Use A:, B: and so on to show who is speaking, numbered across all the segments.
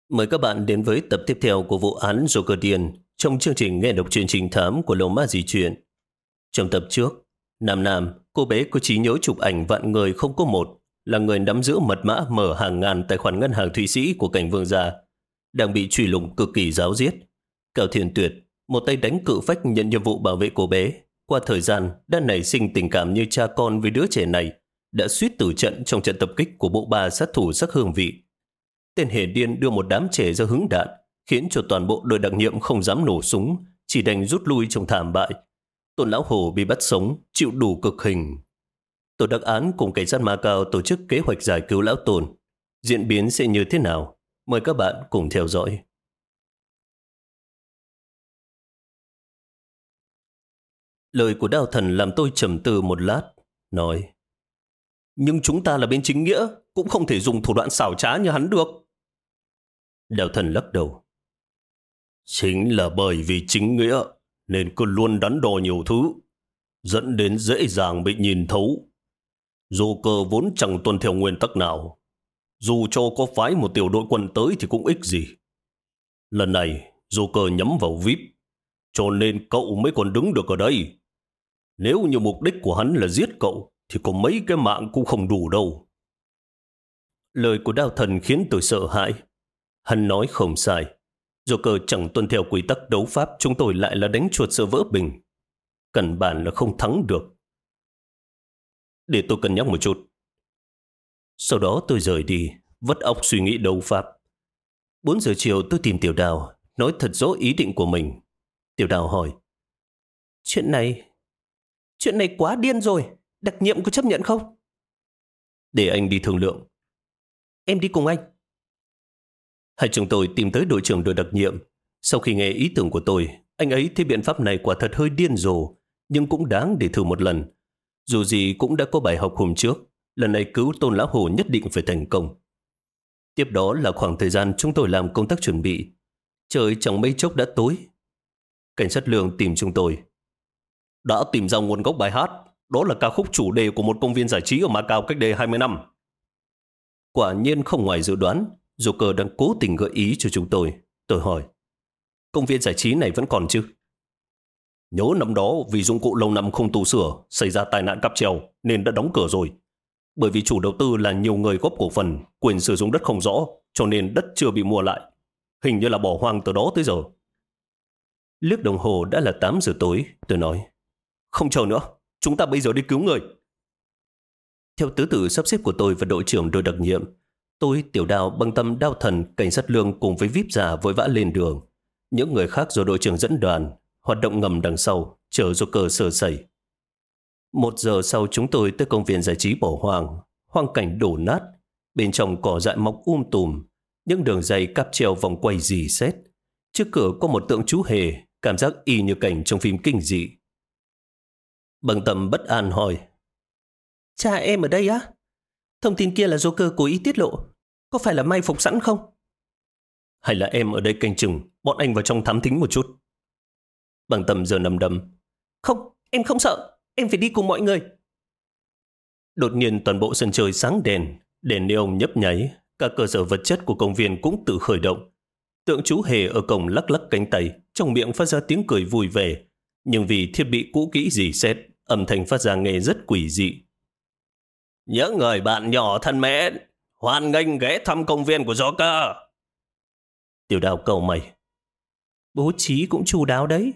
A: Mời các bạn đến với tập tiếp theo của vụ án Joker Điên trong chương trình nghe đọc truyện trình thám của Lầu Ma Dì Chuyện. Trong tập trước, Nam Nam, cô bé có trí nhớ chụp ảnh vạn người không có một, là người nắm giữ mật mã mở hàng ngàn tài khoản ngân hàng Thụy Sĩ của cảnh vương gia, đang bị truy lùng cực kỳ ráo riết. Cao Thiên Tuyệt, một tay đánh cự phách nhận nhiệm vụ bảo vệ cô bé, qua thời gian đã nảy sinh tình cảm như cha con với đứa trẻ này, đã suýt tử trận trong trận tập kích của bộ ba sát thủ sắc hương vị. Tên hề điên đưa một đám trẻ ra hứng đạn, khiến cho toàn bộ đội đặc nhiệm không dám nổ súng, chỉ đành rút lui trong thảm bại. Tôn Lão Hổ bị bắt sống, chịu đủ cực hình. Tổ đặc án cùng cảnh sát Macau tổ chức kế hoạch giải cứu Lão Tôn. Diễn biến sẽ như thế nào? Mời các bạn cùng theo dõi. Lời của Đao Thần làm tôi trầm tư một lát, nói: nhưng chúng ta là bên chính nghĩa, cũng không thể dùng thủ đoạn xảo trá như hắn được. Đao Thần lắc đầu: chính là bởi vì chính nghĩa nên cứ luôn đắn đo nhiều thứ, dẫn đến dễ dàng bị nhìn thấu. Joker vốn chẳng tuân theo nguyên tắc nào, dù cho có phái một tiểu đội quân tới thì cũng ích gì. Lần này Joker nhắm vào VIP, cho nên cậu mới còn đứng được ở đây. Nếu như mục đích của hắn là giết cậu thì có mấy cái mạng cũng không đủ đâu. Lời của Đao Thần khiến tôi sợ hãi. Hắn nói không sai. Joker chẳng tuân theo quy tắc đấu pháp, chúng tôi lại là đánh chuột sợ vỡ bình. Căn bản là không thắng được. Để tôi cân nhắc một chút. Sau đó tôi rời đi, vắt óc suy nghĩ đấu pháp. 4 giờ chiều tôi tìm Tiểu Đào, nói thật rõ ý định của mình. Tiểu Đào hỏi: Chuyện này quá điên rồi, đặc nhiệm có chấp nhận không? Để anh đi thương lượng. Em đi cùng anh. Hai chúng tôi tìm tới đội trưởng đội đặc nhiệm. Sau khi nghe ý tưởng của tôi, anh ấy thấy biện pháp này quả thật hơi điên rồ, nhưng cũng đáng để thử một lần. Dù gì cũng đã có bài học hôm trước, lần này cứu Tôn Lão Hổ nhất định phải thành công. Tiếp đó là khoảng thời gian chúng tôi làm công tác chuẩn bị. Trời chẳng mấy chốc đã tối. Cảnh sát Lương tìm chúng tôi. Đã tìm ra nguồn gốc bài hát. Đó là ca khúc chủ đề của một công viên giải trí ở Macau cách đây 20 năm. Quả nhiên không ngoài dự đoán, Joker đang cố tình gợi ý cho chúng tôi. Tôi hỏi: công viên giải trí này vẫn còn chứ? Nhớ năm đó vì dụng cụ lâu năm không tu sửa, xảy ra tai nạn cáp treo nên đã đóng cửa rồi. Bởi vì chủ đầu tư là nhiều người góp cổ phần, quyền sử dụng đất không rõ, cho nên đất chưa bị mua lại. Hình như là bỏ hoang từ đó tới giờ. Liếc đồng hồ đã là 8 giờ tối, tôi nói: không chờ nữa, chúng ta bây giờ đi cứu người. Theo thứ tự sắp xếp của tôi và đội trưởng đội đặc nhiệm, tôi, Tiểu Đào, Băng Tâm, Đao Thần, cảnh sát Lương cùng với VIP già vội vã lên đường. Những người khác do đội trưởng dẫn đoàn, hoạt động ngầm đằng sau, chờ Joker sơ sẩy. 1 giờ sau chúng tôi tới công viên giải trí bỏ hoang, hoang cảnh đổ nát, bên trong cỏ dại mọc tùm, những đường dây cáp treo vòng quay rì sét. Trước cửa có một tượng chú hề, cảm giác y như cảnh trong phim kinh dị. Băng Tâm bất an hỏi: cha em ở đây á? Thông tin kia là Joker cố ý tiết lộ, có phải là may phục sẵn không? Hay là em ở đây canh chừng, bọn anh vào trong thám thính một chút? Băng Tâm giờ nằm đầm: không, em không sợ, em phải đi cùng mọi người. Đột nhiên toàn bộ sân chơi sáng đèn neon nhấp nháy, các cơ sở vật chất của công viên cũng tự khởi động. Tượng chú hề ở cổng lắc lắc cánh tay, trong miệng phát ra tiếng cười vui vẻ, nhưng vì thiết bị cũ kỹ rỉ sét, âm thanh phát ra nghe rất quỷ dị. Những người bạn nhỏ thân mến, hoan nghênh ghé thăm công viên của Joker. Tiểu Đào cầu mày: bố trí cũng chu đáo đấy.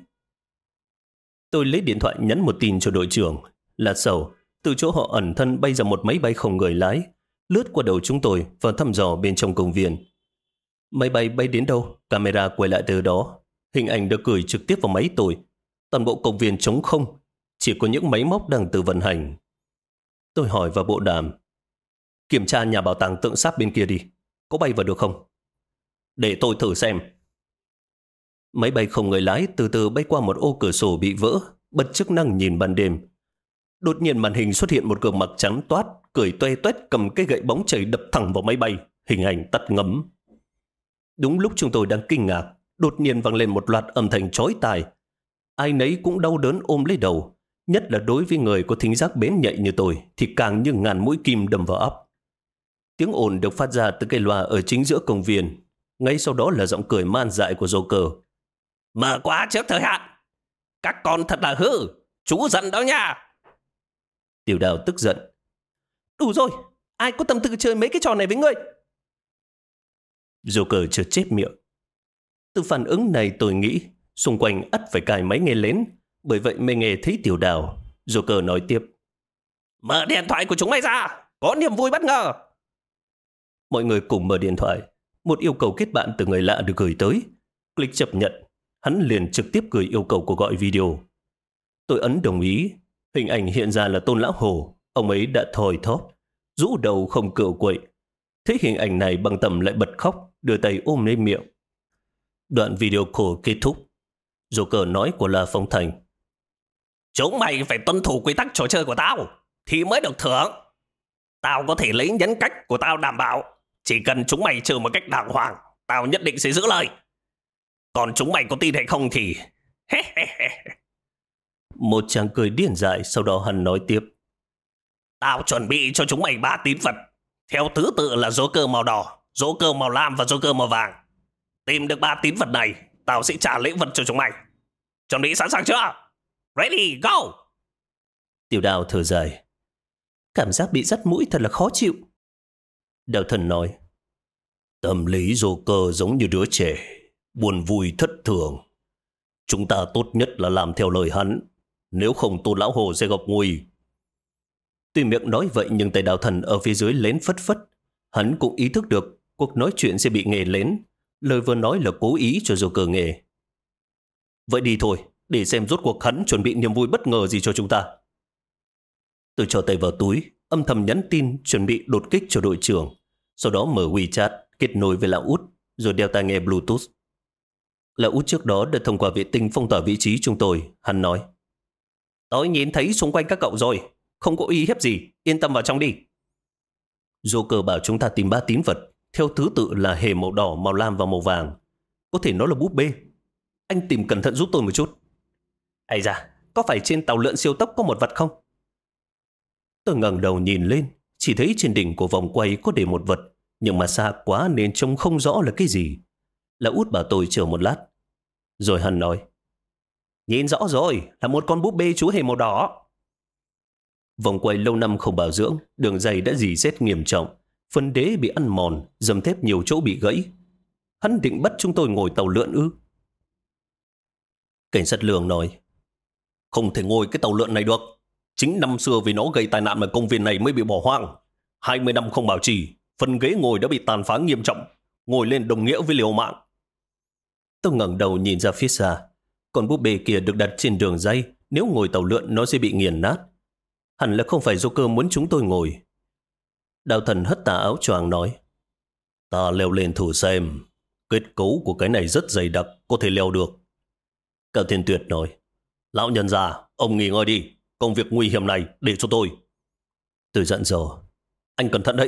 A: Tôi lấy điện thoại nhắn một tin cho đội trưởng. Lát sau, từ chỗ họ ẩn thân bay ra một máy bay không người lái, lướt qua đầu chúng tôi và thăm dò bên trong công viên. Máy bay bay đến đâu, camera quay lại từ đó. Hình ảnh được gửi trực tiếp vào máy tôi. Toàn bộ công viên trống không, chỉ có những máy móc đang tự vận hành. Tôi hỏi vào bộ đàm: kiểm tra nhà bảo tàng tượng sáp bên kia đi, có bay vào được không? Để tôi thử xem. Máy bay không người lái từ từ bay qua một ô cửa sổ bị vỡ, bật chức năng nhìn ban đêm. Đột nhiên màn hình xuất hiện một gương mặt trắng toát, cười toe toét cầm cái gậy bóng chảy đập thẳng vào máy bay, hình ảnh tắt ngấm. Đúng lúc chúng tôi đang kinh ngạc, đột nhiên vang lên một loạt âm thanh chói tai. Ai nấy cũng đau đớn ôm lấy đầu, nhất là đối với người có thính giác bén nhạy như tôi thì càng như ngàn mũi kim đâm vào óc. Tiếng ồn được phát ra từ cây loa ở chính giữa công viên. Ngay sau đó là giọng cười man dại của Joker. Mở quá trước thời hạn. Các con thật là hư. Chú giận đó nha. Tiểu Đào tức giận. Đủ rồi. Ai có tâm tư chơi mấy cái trò này với ngươi? Joker chợt chép miệng. Từ phản ứng này tôi nghĩ xung quanh ắt phải cài máy nghe lén. Bởi vậy mới nghe thấy Tiểu Đào. Joker nói tiếp. Mở điện thoại của chúng mày ra. Có niềm vui bất ngờ. Mọi người cùng mở điện thoại. Một yêu cầu kết bạn từ người lạ được gửi tới. Click chấp nhận. Hắn liền trực tiếp gửi yêu cầu cuộc gọi video. Tôi ấn đồng ý. Hình ảnh hiện ra là Tôn Lão Hồ. Ông ấy đã thoi thóp, rũ đầu không cựa quậy. Thấy hình ảnh này Băng Tầm lại bật khóc, đưa tay ôm lấy miệng. Đoạn video call kết thúc. Joker nói của La Phong Thành. Chúng mày phải tuân thủ quy tắc trò chơi của tao thì mới được thưởng. Tao có thể lấy nhân cách của tao đảm bảo. Chỉ cần chúng mày chơi một cách đàng hoàng, tao nhất định sẽ giữ lời. Còn chúng mày có tin hay không thì... Một chàng cười điên dại. Sau đó hắn nói tiếp. Tao chuẩn bị cho chúng mày 3 tín vật. Theo thứ tự là Joker màu đỏ, Joker màu lam và Joker màu vàng. Tìm được 3 tín vật này, tao sẽ trả lễ vật cho chúng mày. Chuẩn bị sẵn sàng chưa? Ready, go! Tiểu Đào thở dài. Cảm giác bị dắt mũi thật là khó chịu. Đạo Thần nói. Tâm lý Joker giống như đứa trẻ, buồn vui thất thường. Chúng ta tốt nhất là làm theo lời hắn. Nếu không Tôn Lão Hồ sẽ gặp nguy. Tuy miệng nói vậy nhưng tay Đạo Thần ở phía dưới lén phất phất. Hắn cũng ý thức được cuộc nói chuyện sẽ bị nghe lén. Lời vừa nói là cố ý cho Joker nghe. Vậy đi thôi, để xem rốt cuộc hắn chuẩn bị niềm vui bất ngờ gì cho chúng ta. Tôi cho tay vào túi, âm thầm nhắn tin chuẩn bị đột kích cho đội trưởng. Sau đó mở WeChat, kết nối với Lão Út, rồi đeo tai nghe Bluetooth. Lão Út trước đó đã thông qua vệ tinh phong tỏa vị trí chúng tôi. Hắn nói. Tôi nhìn thấy xung quanh các cậu rồi. Không có uy hiếp gì, yên tâm vào trong đi. Joker bảo chúng ta tìm 3 tín vật. Theo thứ tự là hề màu đỏ, màu lam và màu vàng. Có thể nó là búp bê. Anh tìm cẩn thận giúp tôi một chút. Ây da, có phải trên tàu lượn siêu tốc có một vật không? Tôi ngẩng đầu nhìn lên. Chỉ thấy trên đỉnh của vòng quay có để một vật. Nhưng mà xa quá nên trông không rõ là cái gì. Lão Út bảo tôi chờ một lát. Rồi hắn nói. Nhìn rõ rồi, là một con búp bê chú hề màu đỏ. Vòng quay lâu năm không bảo dưỡng, đường dây đã rỉ sét nghiêm trọng. Phân đế bị ăn mòn, dầm thép nhiều chỗ bị gãy. Hắn định bắt chúng tôi ngồi tàu lượn ư? Cảnh sát Lương nói. Không thể ngồi cái tàu lượn này được. Chính năm xưa vì nó gây tai nạn mà công viên này mới bị bỏ hoang. 20 năm không bảo trì, phần ghế ngồi đã bị tàn phá nghiêm trọng. Ngồi lên đồng nghĩa với liều mạng. Tôi ngẩng đầu nhìn ra phía xa. Còn búp bê kia được đặt trên đường dây. Nếu ngồi tàu lượn nó sẽ bị nghiền nát. Hẳn là không phải Joker muốn chúng tôi ngồi. Đạo Thần hất tà áo choàng nói. Ta leo lên thử xem. Kết cấu của cái này rất dày đặc, có thể leo được. Cao Thiên Tuyệt nói. Lão nhân già, ông nghỉ ngơi đi. Công việc nguy hiểm này để cho tôi. Tôi dặn dò. Anh cẩn thận đấy.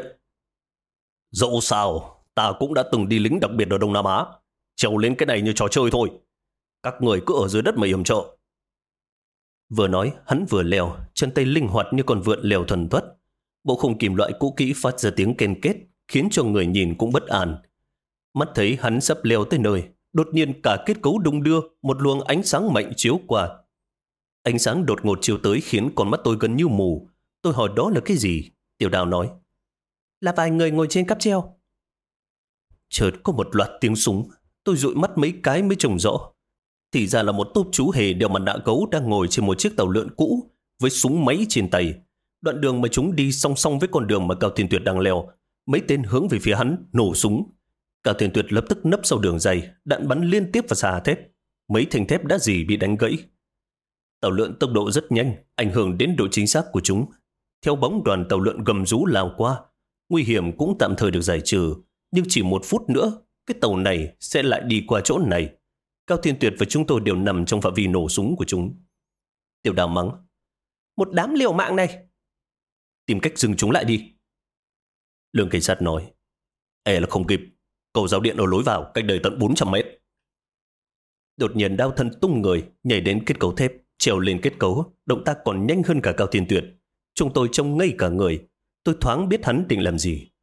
A: Dẫu sao, ta cũng đã từng đi lính đặc biệt ở Đông Nam Á. Trèo lên cái này như trò chơi thôi. Các người cứ ở dưới đất mà yểm trợ. Vừa nói, hắn vừa leo, chân tay linh hoạt như con vượn leo thuần thoát. Bộ khung kim loại cũ kỹ phát ra tiếng ken kết, khiến cho người nhìn cũng bất an. Mắt thấy hắn sắp leo tới nơi, đột nhiên cả kết cấu đung đưa, một luồng ánh sáng mạnh chiếu qua. Ánh sáng đột ngột chiếu tới khiến con mắt tôi gần như mù. Tôi hỏi đó là cái gì? Tiểu Đào nói. Là vài người ngồi trên cáp treo. Chợt có một loạt tiếng súng. Tôi dụi mắt mấy cái mới trông rõ. Thì ra là một tốp chú hề đeo mặt nạ gấu đang ngồi trên một chiếc tàu lượn cũ với súng máy trên tay. Đoạn đường mà chúng đi song song với con đường mà Cao Thiên Tuyệt đang leo. Mấy tên hướng về phía hắn, nổ súng. Cao Thiên Tuyệt lập tức nấp sau đường dây, đạn bắn liên tiếp vào xà thép. Mấy thanh thép đã dỉ bị đánh gãy. Tàu lượn tốc độ rất nhanh, ảnh hưởng đến độ chính xác của chúng. Theo bóng đoàn tàu lượn gầm rú lao qua, nguy hiểm cũng tạm thời được giải trừ. Nhưng chỉ 1 phút nữa, cái tàu này sẽ lại đi qua chỗ này. Cao Thiên Tuyệt và chúng tôi đều nằm trong phạm vi nổ súng của chúng. Tiểu Đào mắng. Một đám liều mạng này. Tìm cách dừng chúng lại đi. Lương cảnh sát nói. Là không kịp. Cầu giao điện ở lối vào cách đây tận 400 mét. Đột nhiên Đao Thân tung người, nhảy đến kết cấu thép, trèo lên kết cấu, động tác còn nhanh hơn cả Cao Thiên Tuyệt. Chúng tôi trông ngây cả người. Tôi thoáng biết hắn định làm gì.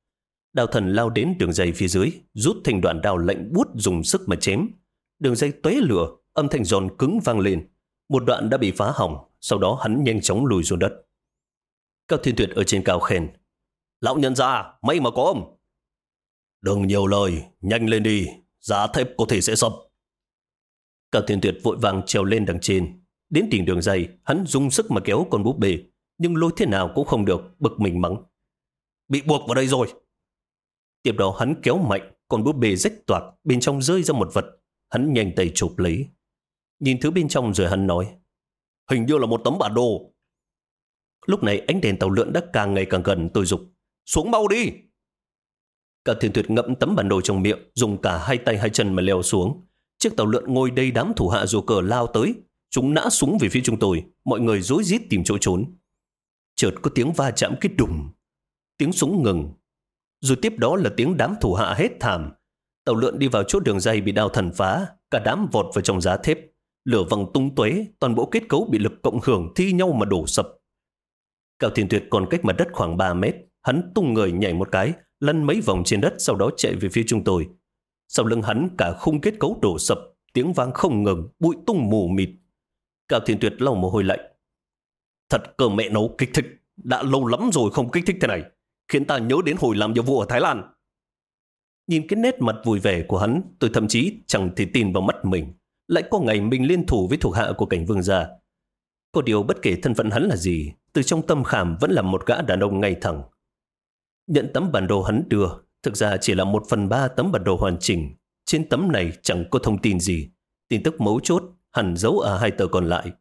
A: Đào Thần lao đến đường dây phía dưới, rút thành đoạn đao lạnh buốt dùng sức mà chém. Đường dây tóe lửa, âm thanh giòn cứng vang lên. Một đoạn đã bị phá hỏng, sau đó hắn nhanh chóng lùi xuống đất. Cao Thiên Tuyệt ở trên cao khen: "Lão nhân gia, may mà có ông." "Đừng nhiều lời, nhanh lên đi, giá thép có thể sẽ sập." Cao Thiên Tuyệt vội vàng trèo lên đằng trên. Đến đỉnh đường dây, hắn dùng sức mà kéo con búp bê, nhưng lôi thế nào cũng không được, bực mình mắng: "Bị buộc vào đây rồi." Tiếp đó hắn kéo mạnh, con búp bê rách toạc, bên trong rơi ra một vật. Hắn nhanh tay chụp lấy. Nhìn thứ bên trong rồi hắn nói: "Hình như là một tấm bản đồ." Lúc này ánh đèn tàu lượn đã càng ngày càng gần, tôi giục: "Xuống mau đi!" Cao Thiên Tuyệt ngậm tấm bản đồ trong miệng, dùng cả hai tay hai chân mà leo xuống. Chiếc tàu lượn ngồi đầy đám thủ hạ rùa cờ lao tới. Chúng nã súng về phía chúng tôi, mọi người rối rít tìm chỗ trốn. Chợt có tiếng va chạm kít đùng, tiếng súng ngừng, rồi tiếp đó là tiếng đám thủ hạ hét thảm. Tàu lượn đi vào chỗ đường dây bị Đao Thần phá, cả đám vọt vào trong giá thép, lửa văng tung tóe, toàn bộ kết cấu bị lực cộng hưởng thi nhau mà đổ sập. Cao Thiên Tuyệt còn cách mặt đất khoảng 3 mét, hắn tung người nhảy một cái, lăn mấy vòng trên đất, sau đó chạy về phía chúng tôi. Sau lưng hắn cả khung kết cấu đổ sập, tiếng vang không ngừng, bụi tung mù mịt. Cao Thiên Tuyệt lau mồ hôi lạnh: "Thật cơ mẹ nấu kích thích, đã lâu lắm rồi không kích thích thế này, khiến ta nhớ đến hồi làm nhiệm vụ ở Thái Lan." Nhìn cái nét mặt vui vẻ của hắn, tôi thậm chí chẳng thể tin vào mắt mình. Lại có ngày mình liên thủ với thuộc hạ của Cảnh Vương gia. Có điều bất kể thân phận hắn là gì, từ trong tâm khảm vẫn là một gã đàn ông ngay thẳng. Nhận tấm bản đồ hắn đưa, thực ra chỉ là 1/3 tấm bản đồ hoàn chỉnh. Trên tấm này chẳng có thông tin gì. Tin tức mấu chốt hẳn giấu ở 2 tờ còn lại.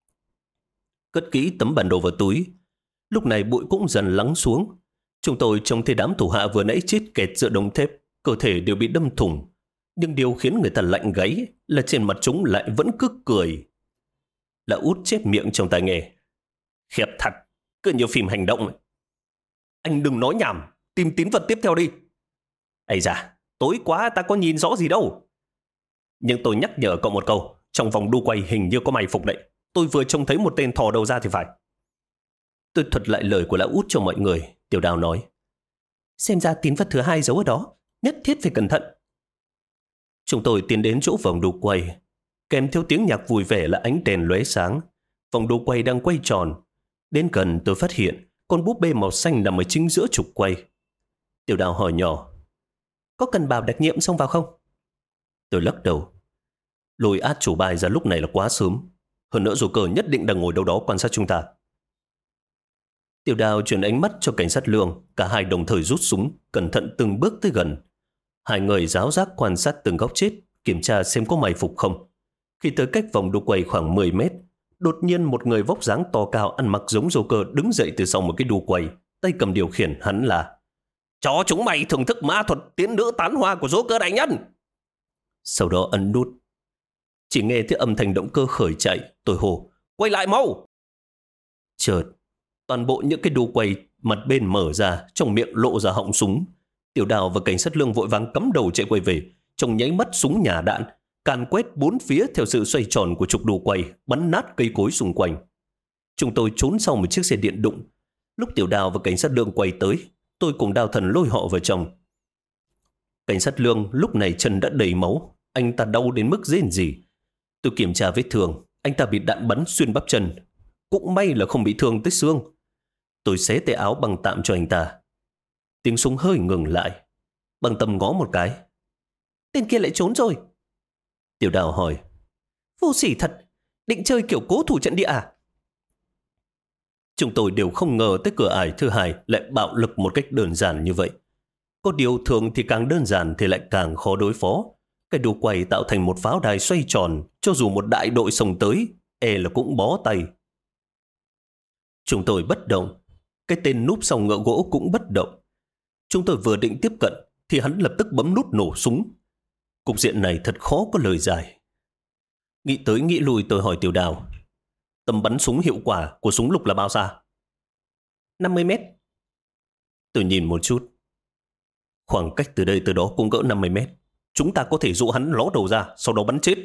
A: Cất kỹ tấm bản đồ vào túi. Lúc này bụi cũng dần lắng xuống. Chúng tôi trông thấy đám thủ hạ vừa nãy chết kẹt giữa đống thép, cơ thể đều bị đâm thủng. Nhưng điều khiến người ta lạnh gáy là trên mặt chúng lại vẫn cứ cười. Là Út chép miệng trong tai nghe: "Khiếp thật, cứ như phim hành động ấy." "Anh đừng nói nhảm, tìm tín vật tiếp theo đi." "Ây da, tối quá ta có nhìn rõ gì đâu." "Nhưng tôi nhắc nhở cậu một câu, trong vòng đu quay hình như có mày phục đấy. Tôi vừa trông thấy một tên thò đầu ra thì phải." Tôi thuật lại lời của lão Út cho mọi người. Tiểu Đào nói: "Xem ra tín vật thứ 2 giấu ở đó, nhất thiết phải cẩn thận." Chúng tôi tiến đến chỗ vòng đu quay. Kèm theo tiếng nhạc vui vẻ là ánh đèn lóe sáng. Vòng đu quay đang quay tròn. Đến gần tôi phát hiện con búp bê màu xanh nằm ở chính giữa trục quay. Tiểu Đào hỏi nhỏ: "Có cần bảo đặc nhiệm xông vào không?" Tôi lắc đầu: "Lôi át chủ bài ra lúc này là quá sớm. Hơn nữa Joker nhất định đang ngồi đâu đó quan sát chúng ta." Tiểu Đào chuyển ánh mắt cho cảnh sát Lương. Cả hai đồng thời rút súng, cẩn thận từng bước tới gần. Hai người giáo giác quan sát từng góc chết, kiểm tra xem có mày phục không. Khi tới cách vòng đu quay khoảng 10 mét, đột nhiên một người vóc dáng to cao ăn mặc giống Joker đứng dậy từ sau một cái đu quay, tay cầm điều khiển. Hắn là: "Cho chúng mày thưởng thức ma thuật tiến nữ tán hoa của Joker đại nhân." Sau đó ấn nút. Chỉ nghe thấy âm thanh động cơ khởi chạy. Tôi hô: "Quay lại mau!" Chợt toàn bộ những cái đu quay mặt bên mở ra, trong miệng lộ ra họng súng. Tiểu Đào và cảnh sát Lương vội vàng cắm đầu chạy quay về. Trong nháy mắt súng nhả đạn, càn quét bốn phía theo sự xoay tròn của trục đu quay, bắn nát cây cối xung quanh. Chúng tôi trốn sau một chiếc xe điện đụng. Lúc Tiểu Đào và cảnh sát Lương quay tới, tôi cùng Đao Thần lôi họ vào trong. Cảnh sát Lương lúc này chân đã đầy máu, anh ta đau đến mức rên rỉ. Tôi kiểm tra vết thương, anh ta bị đạn bắn xuyên bắp chân. Cũng may là không bị thương tới xương. Tôi xé tay áo băng tạm cho anh ta. Tiếng súng hơi ngừng lại. Băng Tâm ngó một cái: "Tên kia lại trốn rồi." Tiểu Đào hỏi: "Vô sỉ thật, định chơi kiểu cố thủ trận địa à?" Chúng tôi đều không ngờ tới cửa ải thứ 2 lại bạo lực một cách đơn giản như vậy. Có điều thường thì càng đơn giản thì lại càng khó đối phó. Cái đu quay tạo thành một pháo đài xoay tròn, cho dù một đại đội xông tới, là cũng bó tay. Chúng tôi bất động. Cái tên núp sau ngựa gỗ cũng bất động. Chúng tôi vừa định tiếp cận thì hắn lập tức bấm nút nổ súng. Cục diện này thật khó có lời giải. Nghĩ tới nghĩ lui, tôi hỏi Tiểu Đào: "Tầm bắn súng hiệu quả của súng lục là bao xa?" 50 mét. Tôi nhìn một chút. Khoảng cách từ đây tới đó cũng cỡ 50 mét. Chúng ta có thể dụ hắn ló đầu ra, sau đó bắn chết.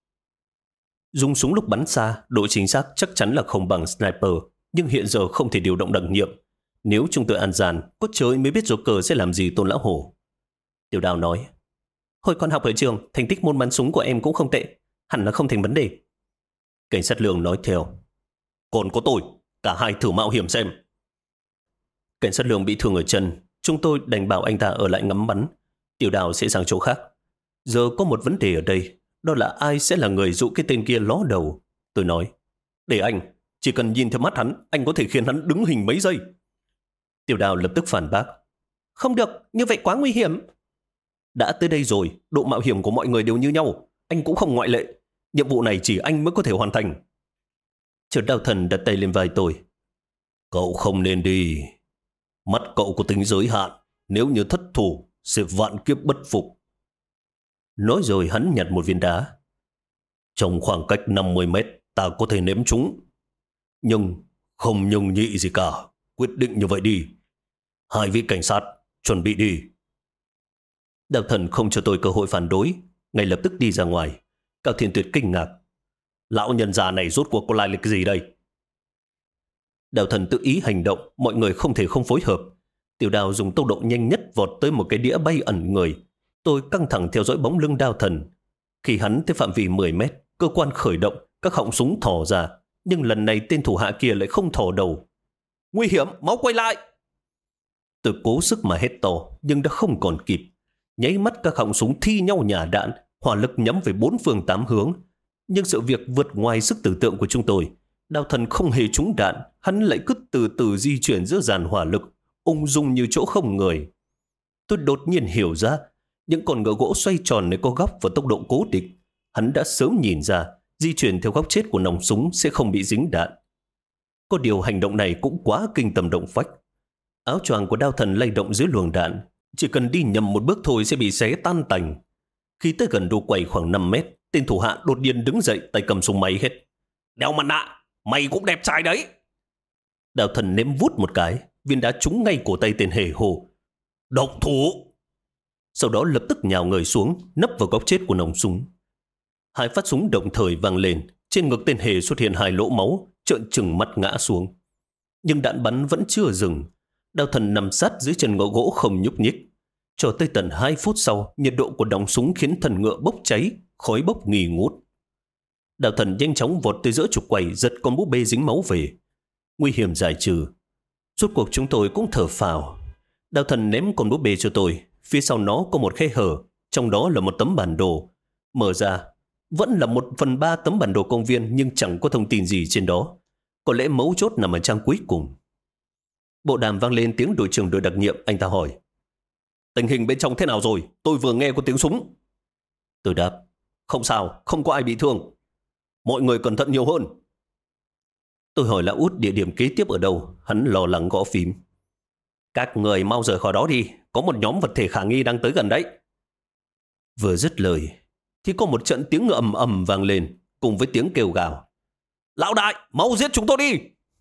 A: Dùng súng lục bắn xa, độ chính xác chắc chắn là không bằng sniper, nhưng hiện giờ không thể điều động đặc nhiệm. Nếu chúng tôi an gian, có trời mới biết Joker sẽ làm gì Tôn Lão Hổ. Tiểu Đào nói, hồi con học ở trường, thành tích môn bắn súng của em cũng không tệ, hẳn là không thành vấn đề. Cảnh sát Lương nói theo, còn có tôi, cả hai thử mạo hiểm xem. Cảnh sát Lương bị thương ở chân, chúng tôi đành bảo anh ta ở lại ngắm bắn. Tiểu Đào sẽ sang chỗ khác. Giờ có một vấn đề ở đây, đó là ai sẽ là người dụ cái tên kia ló đầu. Tôi nói, để anh, chỉ cần nhìn theo mắt hắn, anh có thể khiến hắn đứng hình mấy giây. Tiểu Đào lập tức phản bác, không được, như vậy quá nguy hiểm. Đã tới đây rồi, độ mạo hiểm của mọi người đều như nhau, anh cũng không ngoại lệ. Nhiệm vụ này chỉ anh mới có thể hoàn thành. Chợt Đao Thần đặt tay lên vai tôi. Cậu không nên đi. Mắt cậu có tính giới hạn, nếu như thất thủ sẽ vạn kiếp bất phục. Nói rồi hắn nhặt một viên đá. Trong khoảng cách 50 mét ta có thể ném chúng. Nhưng không nhường nhị gì cả. Quyết định như vậy đi. Hai vị cảnh sát, chuẩn bị đi. Đao Thần không cho tôi cơ hội phản đối, ngay lập tức đi ra ngoài. Cao Thiên Tuyệt kinh ngạc. Lão nhân già này rốt cuộc có lai lịch gì đây? Đao Thần tự ý hành động, mọi người không thể không phối hợp. Tiểu Đào dùng tốc độ nhanh nhất vọt tới một cái đĩa bay ẩn người. Tôi căng thẳng theo dõi bóng lưng Đao Thần. Khi hắn tới phạm vi 10 mét, cơ quan khởi động, các họng súng thò ra. Nhưng lần này tên thủ hạ kia lại không thò đầu. Nguy hiểm, máu quay lại! Tôi cố sức mà hét to, nhưng đã không còn kịp. Nháy mắt các họng súng thi nhau nhả đạn, hỏa lực nhắm về 4 phương 8 hướng. Nhưng sự việc vượt ngoài sức tưởng tượng của chúng tôi. Đao Thần không hề trúng đạn, hắn lại cứ từ từ di chuyển giữa dàn hỏa lực, ung dung như chỗ không người. Tôi đột nhiên hiểu ra, những con ngựa gỗ xoay tròn này có góc và tốc độ cố định. Hắn đã sớm nhìn ra, di chuyển theo góc chết của nòng súng sẽ không bị dính đạn. Có điều hành động này cũng quá kinh tâm động phách. Áo choàng của Đao Thần lay động dưới luồng đạn, chỉ cần đi nhầm một bước thôi sẽ bị xé tan tành. Khi tới gần đu quay khoảng 5 mét, tên thủ hạ đột nhiên đứng dậy, tay cầm súng máy hết. Đeo mặt nạ, mày cũng đẹp trai đấy. Đao Thần ném vút một cái, viên đá trúng ngay cổ tay tên hề hồ. Động thủ! Sau đó lập tức nhào người xuống, nấp vào góc chết của nòng súng. Hai phát súng đồng thời vang lên, trên ngực tên hề xuất hiện 2 lỗ máu, trợn trừng mắt ngã xuống. Nhưng đạn bắn vẫn chưa dừng. Đao Thần nằm sát dưới chân ngựa gỗ không nhúc nhích. Cho tới tận 2 phút sau, nhiệt độ của nòng súng khiến thân ngựa bốc cháy, khói bốc nghi ngút. Đao Thần nhanh chóng vọt tới giữa trục quầy, giật con búp bê dính máu về. Nguy hiểm giải trừ. Rốt cuộc chúng tôi cũng thở phào. Đao Thần ném con búp bê cho tôi. Phía sau nó có một khe hở, trong đó là một tấm bản đồ. Mở ra, vẫn là 1/3 tấm bản đồ công viên, nhưng chẳng có thông tin gì trên đó. Có lẽ mấu chốt nằm ở trang cuối cùng. Bộ đàm vang lên tiếng đội trưởng đội đặc nhiệm. Anh ta hỏi, tình hình bên trong thế nào rồi? Tôi vừa nghe có tiếng súng. Tôi đáp, không sao, không có ai bị thương. Mọi người cẩn thận nhiều hơn. Tôi hỏi Lão Út địa điểm kế tiếp ở đâu. Hắn lo lắng gõ phím. Các người mau rời khỏi đó đi, có một nhóm vật thể khả nghi đang tới gần đấy. Vừa dứt lời thì có một trận tiếng ầm ầm vang lên, cùng với tiếng kêu gào. Lão đại, mau giết chúng tôi đi!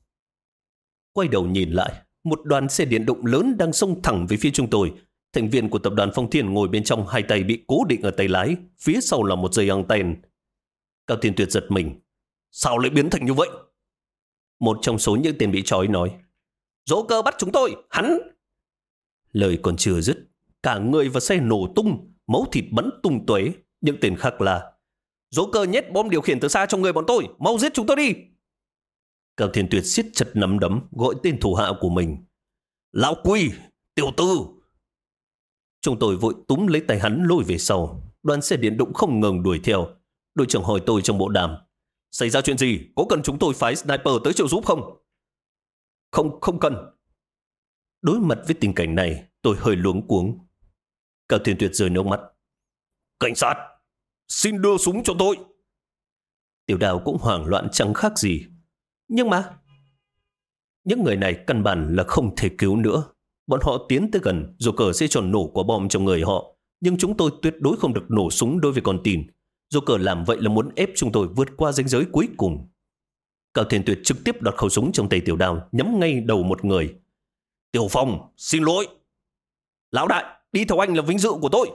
A: Quay đầu nhìn lại, một đoàn xe điện động lớn đang xông thẳng về phía chúng tôi. Thành viên của tập đoàn Phong Thiên ngồi bên trong, 2 tay bị cố định ở tay lái, phía sau là một dây anten. Cao Thiên Tuyệt giật mình. Sao lại biến thành như vậy? Một trong số những tên bị trói nói, Joker bắt chúng tôi, hắn... Lời còn chưa dứt, cả người và xe nổ tung, máu thịt bắn tung tóe. Những tên khác là, Joker nhét bom điều khiển từ xa trong người bọn tôi, mau giết chúng tôi đi! Cao Thiên Tuyệt siết chặt nắm đấm, gọi tên thủ hạ của mình. Lão Quy, tiểu tư! Chúng tôi vội túm lấy tay hắn lôi về sau. Đoàn xe điện động không ngừng đuổi theo. Đội trưởng hỏi tôi trong bộ đàm, xảy ra chuyện gì? Có cần chúng tôi phái sniper tới trợ giúp không? Không cần. Đối mặt với tình cảnh này, tôi hơi luống cuống. Cao Thiên Tuyệt rơi nước mắt. Cảnh sát, xin đưa súng cho tôi. Tiểu Đào cũng hoảng loạn chẳng khác gì. Nhưng mà những người này căn bản là không thể cứu nữa. Bọn họ tiến tới gần, Joker sẽ cho nổ quả bom trong người họ. Nhưng chúng tôi tuyệt đối không được nổ súng đối với con tin. Joker làm vậy là muốn ép chúng tôi vượt qua ranh giới cuối cùng. Cao Thiên Tuyệt trực tiếp đoạt khẩu súng trong tay Tiểu Đào, nhắm ngay đầu một người. Tiểu Phong, xin lỗi. Lão đại, đi theo anh là vinh dự của tôi.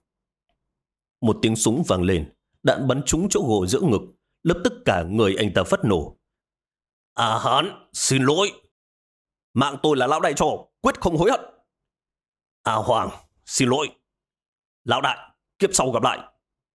A: Một tiếng súng vang lên, đạn bắn trúng chỗ gỗ giữa ngực, lập tức cả người anh ta phát nổ. À hắn, xin lỗi. Mạng tôi là lão đại trò, quyết không hối hận. A Hoàng, xin lỗi. Lão đại, kiếp sau gặp lại.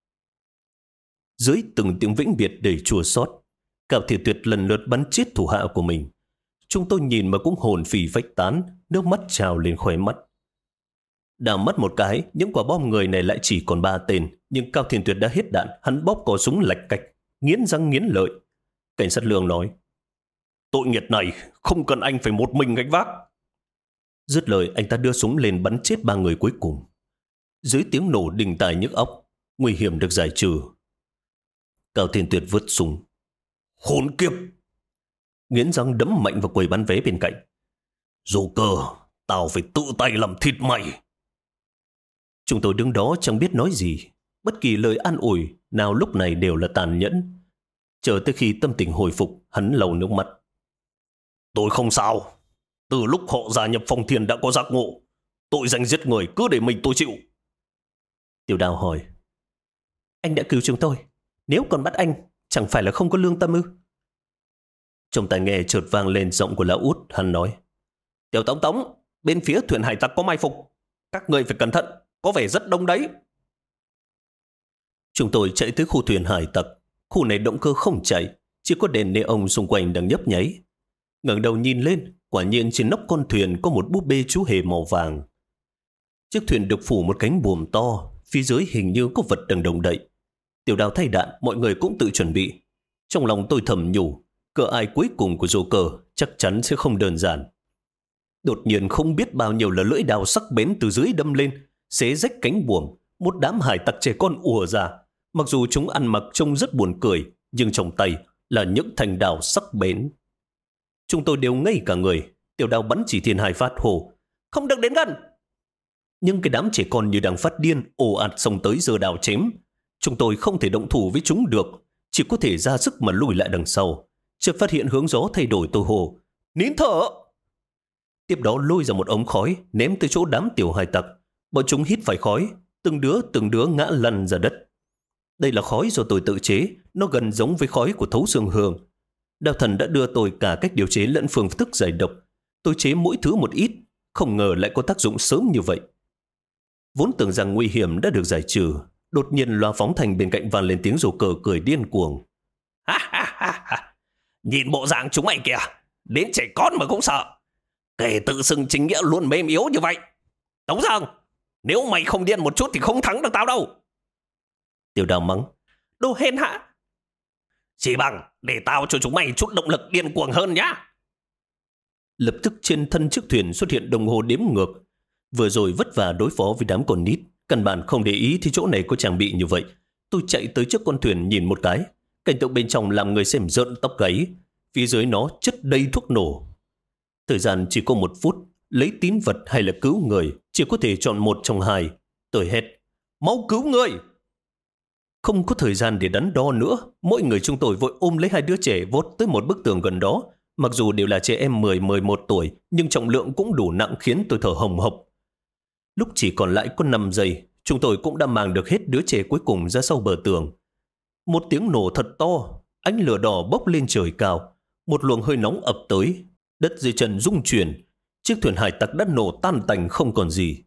A: Dưới từng tiếng vĩnh biệt đầy chua xót, Cao Thiên Tuyệt lần lượt bắn chết thủ hạ của mình. Chúng tôi nhìn mà cũng hồn phì phách tán, nước mắt trào lên khóe mắt. Đào mất một cái, những quả bom người này lại chỉ còn 3 tên, nhưng Cao Thiên Tuyệt đã hết đạn, hắn bóp cò súng lạch cạch, nghiến răng nghiến lợi. Cảnh sát Lương nói, tội nghiệp này không cần anh phải một mình gánh vác. Dứt lời, anh ta đưa súng lên bắn chết 3 người cuối cùng. Dưới tiếng nổ đình tài nhức óc, nguy hiểm được giải trừ. Cao Thiên Tuyệt vứt súng. Khốn kiếp! Nghiến răng đấm mạnh vào quầy bán vé bên cạnh. Dù cơ, tao phải tự tay làm thịt mày. Chúng tôi đứng đó chẳng biết nói gì. Bất kỳ lời an ủi nào lúc này đều là tàn nhẫn. Chờ tới khi tâm tình hồi phục, hắn lau nước mắt. Tôi không sao. Từ lúc họ gia nhập Phong Thiên đã có giác ngộ. Tội danh giết người cứ để mình tôi chịu. Tiểu Đào hỏi, anh đã cứu chúng tôi, nếu còn bắt anh chẳng phải là không có lương tâm ư? Trong tai nghe chợt vang lên giọng của lão Út. Hắn nói, Tiểu Tống Tống, bên phía thuyền hải tặc có mai phục, các người phải cẩn thận, có vẻ rất đông đấy. Chúng tôi chạy tới khu thuyền hải tặc. Khu này động cơ không chạy, chỉ có đèn neon xung quanh đang nhấp nháy. Ngẩng đầu nhìn lên, quả nhiên trên nóc con thuyền có một búp bê chú hề màu vàng. Chiếc thuyền được phủ một cánh buồm to, phía dưới hình như có vật đang động đậy. Tiểu Đào thay đạn, mọi người cũng tự chuẩn bị. Trong lòng tôi thầm nhủ, cờ ai cuối cùng của Joker chắc chắn sẽ không đơn giản. Đột nhiên không biết bao nhiêu là lưỡi đao sắc bén từ dưới đâm lên, xé rách cánh buồm. Một đám hải tặc trẻ con ùa ra. Mặc dù chúng ăn mặc trông rất buồn cười, nhưng trong tay là những thanh đao sắc bén. Chúng tôi đều ngây cả người. Tiểu Đào bắn chỉ thiên 2 phát hồ, không được đến gần. Nhưng cái đám trẻ con như đang phát điên, ồ ạt xông tới giơ đao chém. Chúng tôi không thể động thủ với chúng được, chỉ có thể ra sức mà lùi lại đằng sau. Chợt phát hiện hướng gió thay đổi, tôi hồ, nín thở. Tiếp đó lôi ra một ống khói, ném tới chỗ đám tiểu hải tặc. Bọn chúng hít phải khói, từng đứa ngã lăn ra đất. Đây là khói do tôi tự chế, nó gần giống với khói của thấu xương hương. Đao Thần đã đưa tôi cả cách điều chế lẫn phương thức giải độc. Tôi chế mỗi thứ một ít, không ngờ lại có tác dụng sớm như vậy. Vốn tưởng rằng nguy hiểm đã được giải trừ, đột nhiên loa phóng thanh bên cạnh vang lên tiếng Joker cười điên cuồng. Ha ha ha ha! Nhìn bộ dạng chúng mày kìa, đến trẻ con mà cũng sợ. Kẻ tự xưng chính nghĩa luôn mềm yếu như vậy. Tống Dương, nếu mày không điên một chút thì không thắng được tao đâu. Tiểu Đào mắng, đồ hèn hạ. Chỉ bằng để tao cho chúng mày chút động lực điên cuồng hơn nhá. Lập tức trên thân chiếc thuyền xuất hiện đồng hồ đếm ngược. Vừa rồi vất vả đối phó với đám con nít, căn bản không để ý thì chỗ này có trang bị như vậy. Tôi chạy tới trước con thuyền nhìn một cái. Cảnh tượng bên trong làm người xem rợn tóc gáy. Phía dưới nó chất đầy thuốc nổ. Thời gian chỉ có 1 phút. Lấy tín vật hay là cứu người, chỉ có thể chọn một trong hai. Tôi hét, mau cứu người! Không có thời gian để đắn đo nữa. Mỗi người chúng tôi vội ôm lấy 2 đứa trẻ vót tới một bức tường gần đó. Mặc dù đều là trẻ em 10-11 tuổi, nhưng trọng lượng cũng đủ nặng khiến tôi thở hồng hộc. Lúc chỉ còn lại có 5 giây, chúng tôi cũng đã mang được hết đứa trẻ cuối cùng ra sau bờ tường. Một tiếng nổ thật to, ánh lửa đỏ bốc lên trời cao. Một luồng hơi nóng ập tới, đất dưới chân rung chuyển. Chiếc thuyền hải tặc đã nổ tan tành không còn gì.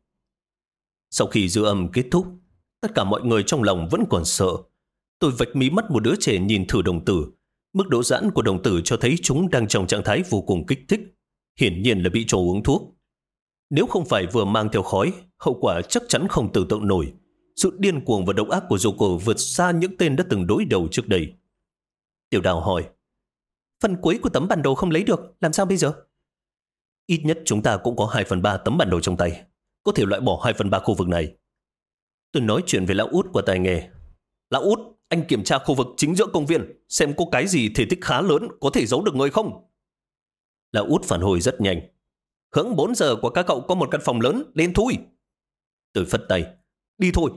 A: Sau khi dư âm kết thúc, tất cả mọi người trong lòng vẫn còn sợ. Tôi vạch mí mắt một đứa trẻ nhìn thử đồng tử. Mức độ giãn của đồng tử cho thấy chúng đang trong trạng thái vô cùng kích thích. Hiển nhiên là bị trồ uống thuốc. Nếu không phải vừa mang theo khói, hậu quả chắc chắn không tưởng tượng nổi. Sự điên cuồng và độc ác của Joker vượt xa những tên đã từng đối đầu trước đây. Tiểu Đào hỏi, phần cuối của tấm bản đồ không lấy được, làm sao bây giờ? Ít nhất chúng ta cũng có 2/3 tấm bản đồ trong tay, có thể loại bỏ 2/3 khu vực này. Tôi nói chuyện với lão Út qua tai nghe. Lão Út, anh kiểm tra khu vực chính giữa công viên, xem có cái gì thể tích khá lớn có thể giấu được người không? Lão Út phản hồi rất nhanh. Hướng 4 giờ của các cậu có một căn phòng lớn, lên thôi. Tôi phất tay, đi thôi.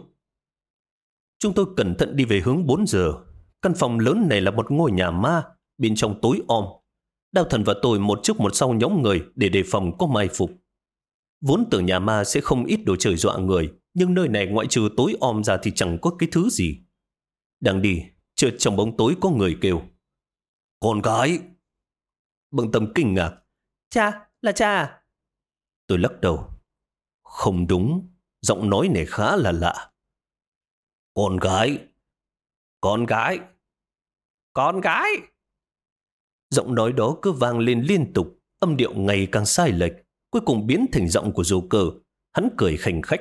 A: Chúng tôi cẩn thận đi về hướng 4 giờ. Căn phòng lớn này là một ngôi nhà ma, bên trong tối om. Đao Thần và tôi một trước một sau nhóm người để đề phòng có mai phục. Vốn tưởng nhà ma sẽ không ít đồ trời dọa người, nhưng nơi này ngoại trừ tối om ra thì chẳng có cái thứ gì. Đang đi, chợt trong bóng tối có người kêu, con gái! Bừng Tâm kinh ngạc, cha,
B: Là cha à?
A: Tôi lắc đầu. Không đúng, giọng nói này khá là lạ. Con gái. Con gái. Con gái. Giọng nói đó cứ vang lên liên tục, âm điệu ngày càng sai lệch, cuối cùng biến thành giọng của Joker. Hắn cười khành khách.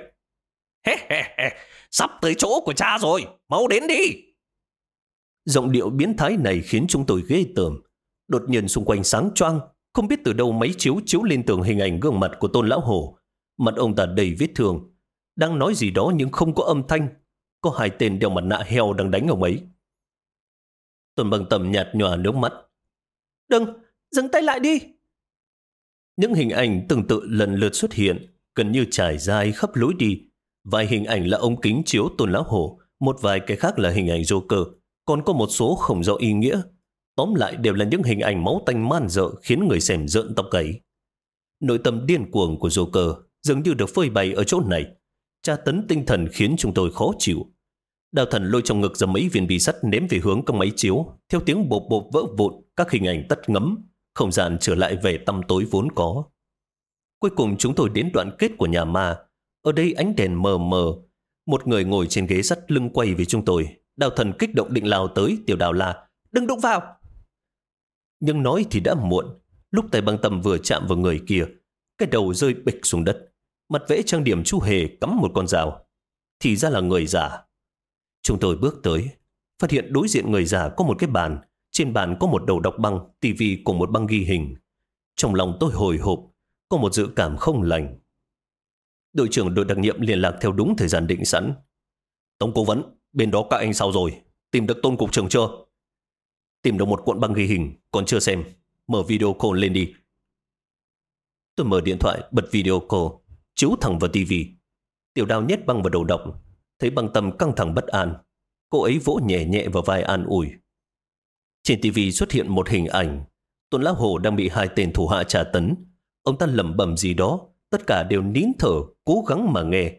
A: Sắp tới chỗ của cha rồi, mau đến đi. Giọng điệu biến thái này khiến chúng tôi ghê tởm. Đột nhiên xung quanh sáng choang, không biết từ đâu máy chiếu chiếu lên tường hình ảnh gương mặt của Tôn Lão Hổ. Mặt ông ta đầy vết thương, đang nói gì đó nhưng không có âm thanh. Có hai tên đeo mặt nạ heo đang đánh ông ấy. Tôn Bằng Tầm nhạt nhòa nước mắt. Đừng, dừng tay lại đi. Những hình ảnh tương tự lần lượt xuất hiện, gần như trải dài khắp lối đi. Vài hình ảnh là ống kính chiếu Tôn Lão Hổ, một vài cái khác là hình ảnh Joker, còn có một số không rõ ý nghĩa. Tóm lại đều là những hình ảnh máu tanh man rợ khiến người xem rợn tóc gáy. Nội tâm điên cuồng của Joker dường như được phơi bày ở chỗ này. Tra tấn tinh thần khiến chúng tôi khó chịu. Đào Thần lôi trong ngực ra mấy viên bi sắt ném về hướng các máy chiếu. Theo tiếng bộp bộp vỡ vụn, các hình ảnh tắt ngấm, không gian trở lại về tăm tối vốn có. Cuối cùng chúng tôi đến đoạn kết của nhà ma. Ở đây ánh đèn mờ mờ. Một người ngồi trên ghế sắt lưng quay về chúng tôi. Đào Thần kích động định lao tới. Tiểu Đào la: đừng đụng vào. Nhưng nói thì đã muộn. Lúc tay Băng Tâm vừa chạm vào người kia, cái đầu rơi bịch xuống đất. Mặt vẽ trang điểm chú hề cắm một con dao. Thì ra là người giả. Chúng tôi bước tới, phát hiện đối diện người giả có một cái bàn. Trên bàn có một đầu đọc băng, tivi cùng một băng ghi hình. Trong lòng tôi hồi hộp, có một dự cảm không lành. Đội trưởng đội đặc nhiệm liên lạc theo đúng thời gian định sẵn. Tống cố vấn, bên đó các anh sao rồi? Tìm được Tôn cục trưởng chưa? Tìm được một cuộn băng ghi hình, còn chưa xem. Mở video call lên đi. Tôi mở điện thoại, bật video call, chiếu thẳng vào tivi. Tiểu Đào nhét băng vào đầu đọc. Thấy Băng Tâm căng thẳng bất an, cô ấy vỗ nhẹ nhẹ vào vai an ủi. Trên tivi xuất hiện một hình ảnh. Tôn Lão Hổ đang bị hai tên thủ hạ tra tấn. Ông ta lẩm bẩm gì đó, tất cả đều nín thở, cố gắng mà nghe.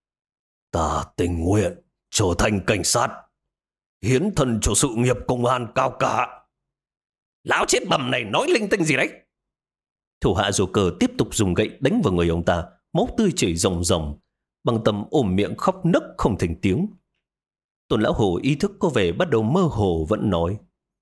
A: Ta tình nguyện trở thành cảnh sát, hiến thân cho sự nghiệp công an cao cả. Lão chết bầm này nói linh tinh gì đấy? Thủ hạ Joker tiếp tục dùng gậy đánh vào người ông ta, máu tươi chảy ròng ròng. Băng Tâm ôm miệng khóc nấc không thành tiếng. Tôn Lão Hổ ý thức có vẻ bắt đầu mơ hồ vẫn nói: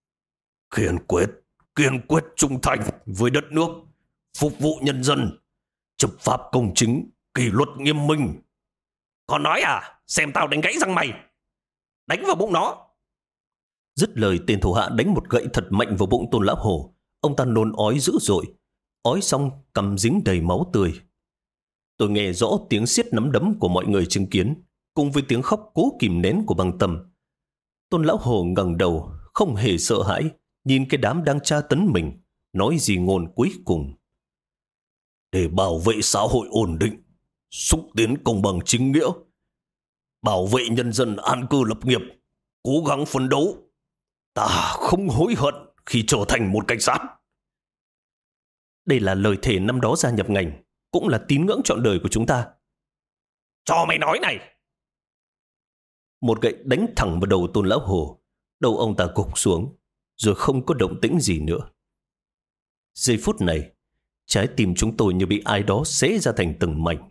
A: kiên quyết trung thành với đất nước, phục vụ nhân dân, chấp pháp công chính, kỷ luật nghiêm minh. Còn nói à, xem tao đánh gãy răng mày, đánh vào bụng nó. Dứt lời, tên thủ hạ đánh một gậy thật mạnh vào bụng Tôn Lão Hổ. Ông ta nôn ói dữ dội, ói xong cằm dính đầy máu tươi. Tôi nghe rõ tiếng siết nắm đấm của mọi người chứng kiến, cùng với tiếng khóc cố kìm nén của Băng Tâm. Tôn Lão Hổ ngẩng đầu, không hề sợ hãi, nhìn cái đám đang tra tấn mình, nói gì ngôn cuối cùng: để bảo vệ xã hội ổn định, xúc tiến công bằng chính nghĩa, bảo vệ nhân dân an cư lập nghiệp, cố gắng phấn đấu. Ta không hối hận khi trở thành một cảnh sát. Đây là lời thề năm đó gia nhập ngành, cũng là tín ngưỡng trọn đời của chúng ta. Cho mày nói này! Một gậy đánh thẳng vào đầu Tôn Lão Hổ. Đầu ông ta gục xuống, rồi không có động tĩnh gì nữa. Giây phút này, trái tim chúng tôi như bị ai đó xé ra thành từng mảnh.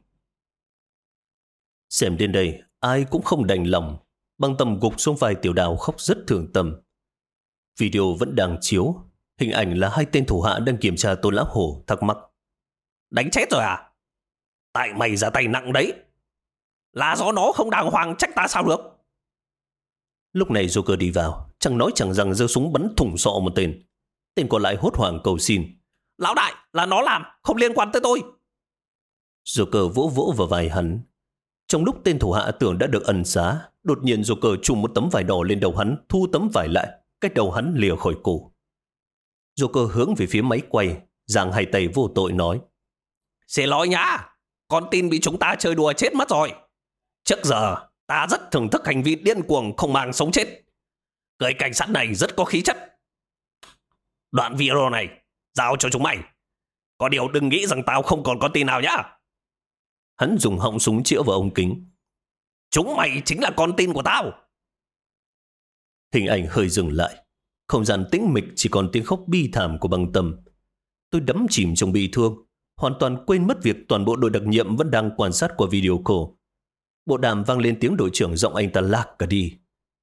A: Xem đến đây, ai cũng không đành lòng. Băng Tâm gục xuống vai Tiểu Đào khóc rất thương tâm. Video vẫn đang chiếu. Hình ảnh là hai tên thủ hạ đang kiểm tra Tôn Lão Hổ, thắc mắc: đánh chết rồi à? Tại mày ra tay nặng đấy. Là do nó không đàng hoàng, trách ta sao được? Lúc này Joker đi vào, chẳng nói chẳng rằng giơ súng bắn thủng sọ một tên. Tên còn lại hốt hoảng cầu xin: lão đại, là nó làm, không liên quan tới tôi. Joker vỗ vỗ vào vai hắn. Trong lúc tên thủ hạ tưởng đã được ân xá, đột nhiên Joker trùm một tấm vải đỏ lên đầu hắn, thu tấm vải lại, cách đầu hắn lìa khỏi cổ. Joker hướng về phía máy quay, giang hai tay vô tội nói: xin lỗi nhá, con tin bị chúng ta chơi đùa chết mất rồi. Trước giờ ta rất thưởng thức hành vi điên cuồng không màng sống chết. Người cảnh sát này rất có khí chất. Đoạn video này giao cho chúng mày. Có điều đừng nghĩ rằng tao không còn con tin nào nhá. Hắn dùng họng súng chĩa vào ống kính. Chúng mày chính là con tin của tao. Hình ảnh hơi dừng lại. Không gian tĩnh mịch, chỉ còn tiếng khóc bi thảm của Băng Tâm. Tôi đắm chìm trong bi thương. hoàn toàn quên mất việc toàn bộ đội đặc nhiệm vẫn đang quan sát qua video call. Bộ đàm vang lên tiếng đội trưởng, giọng anh ta lạc cả đi.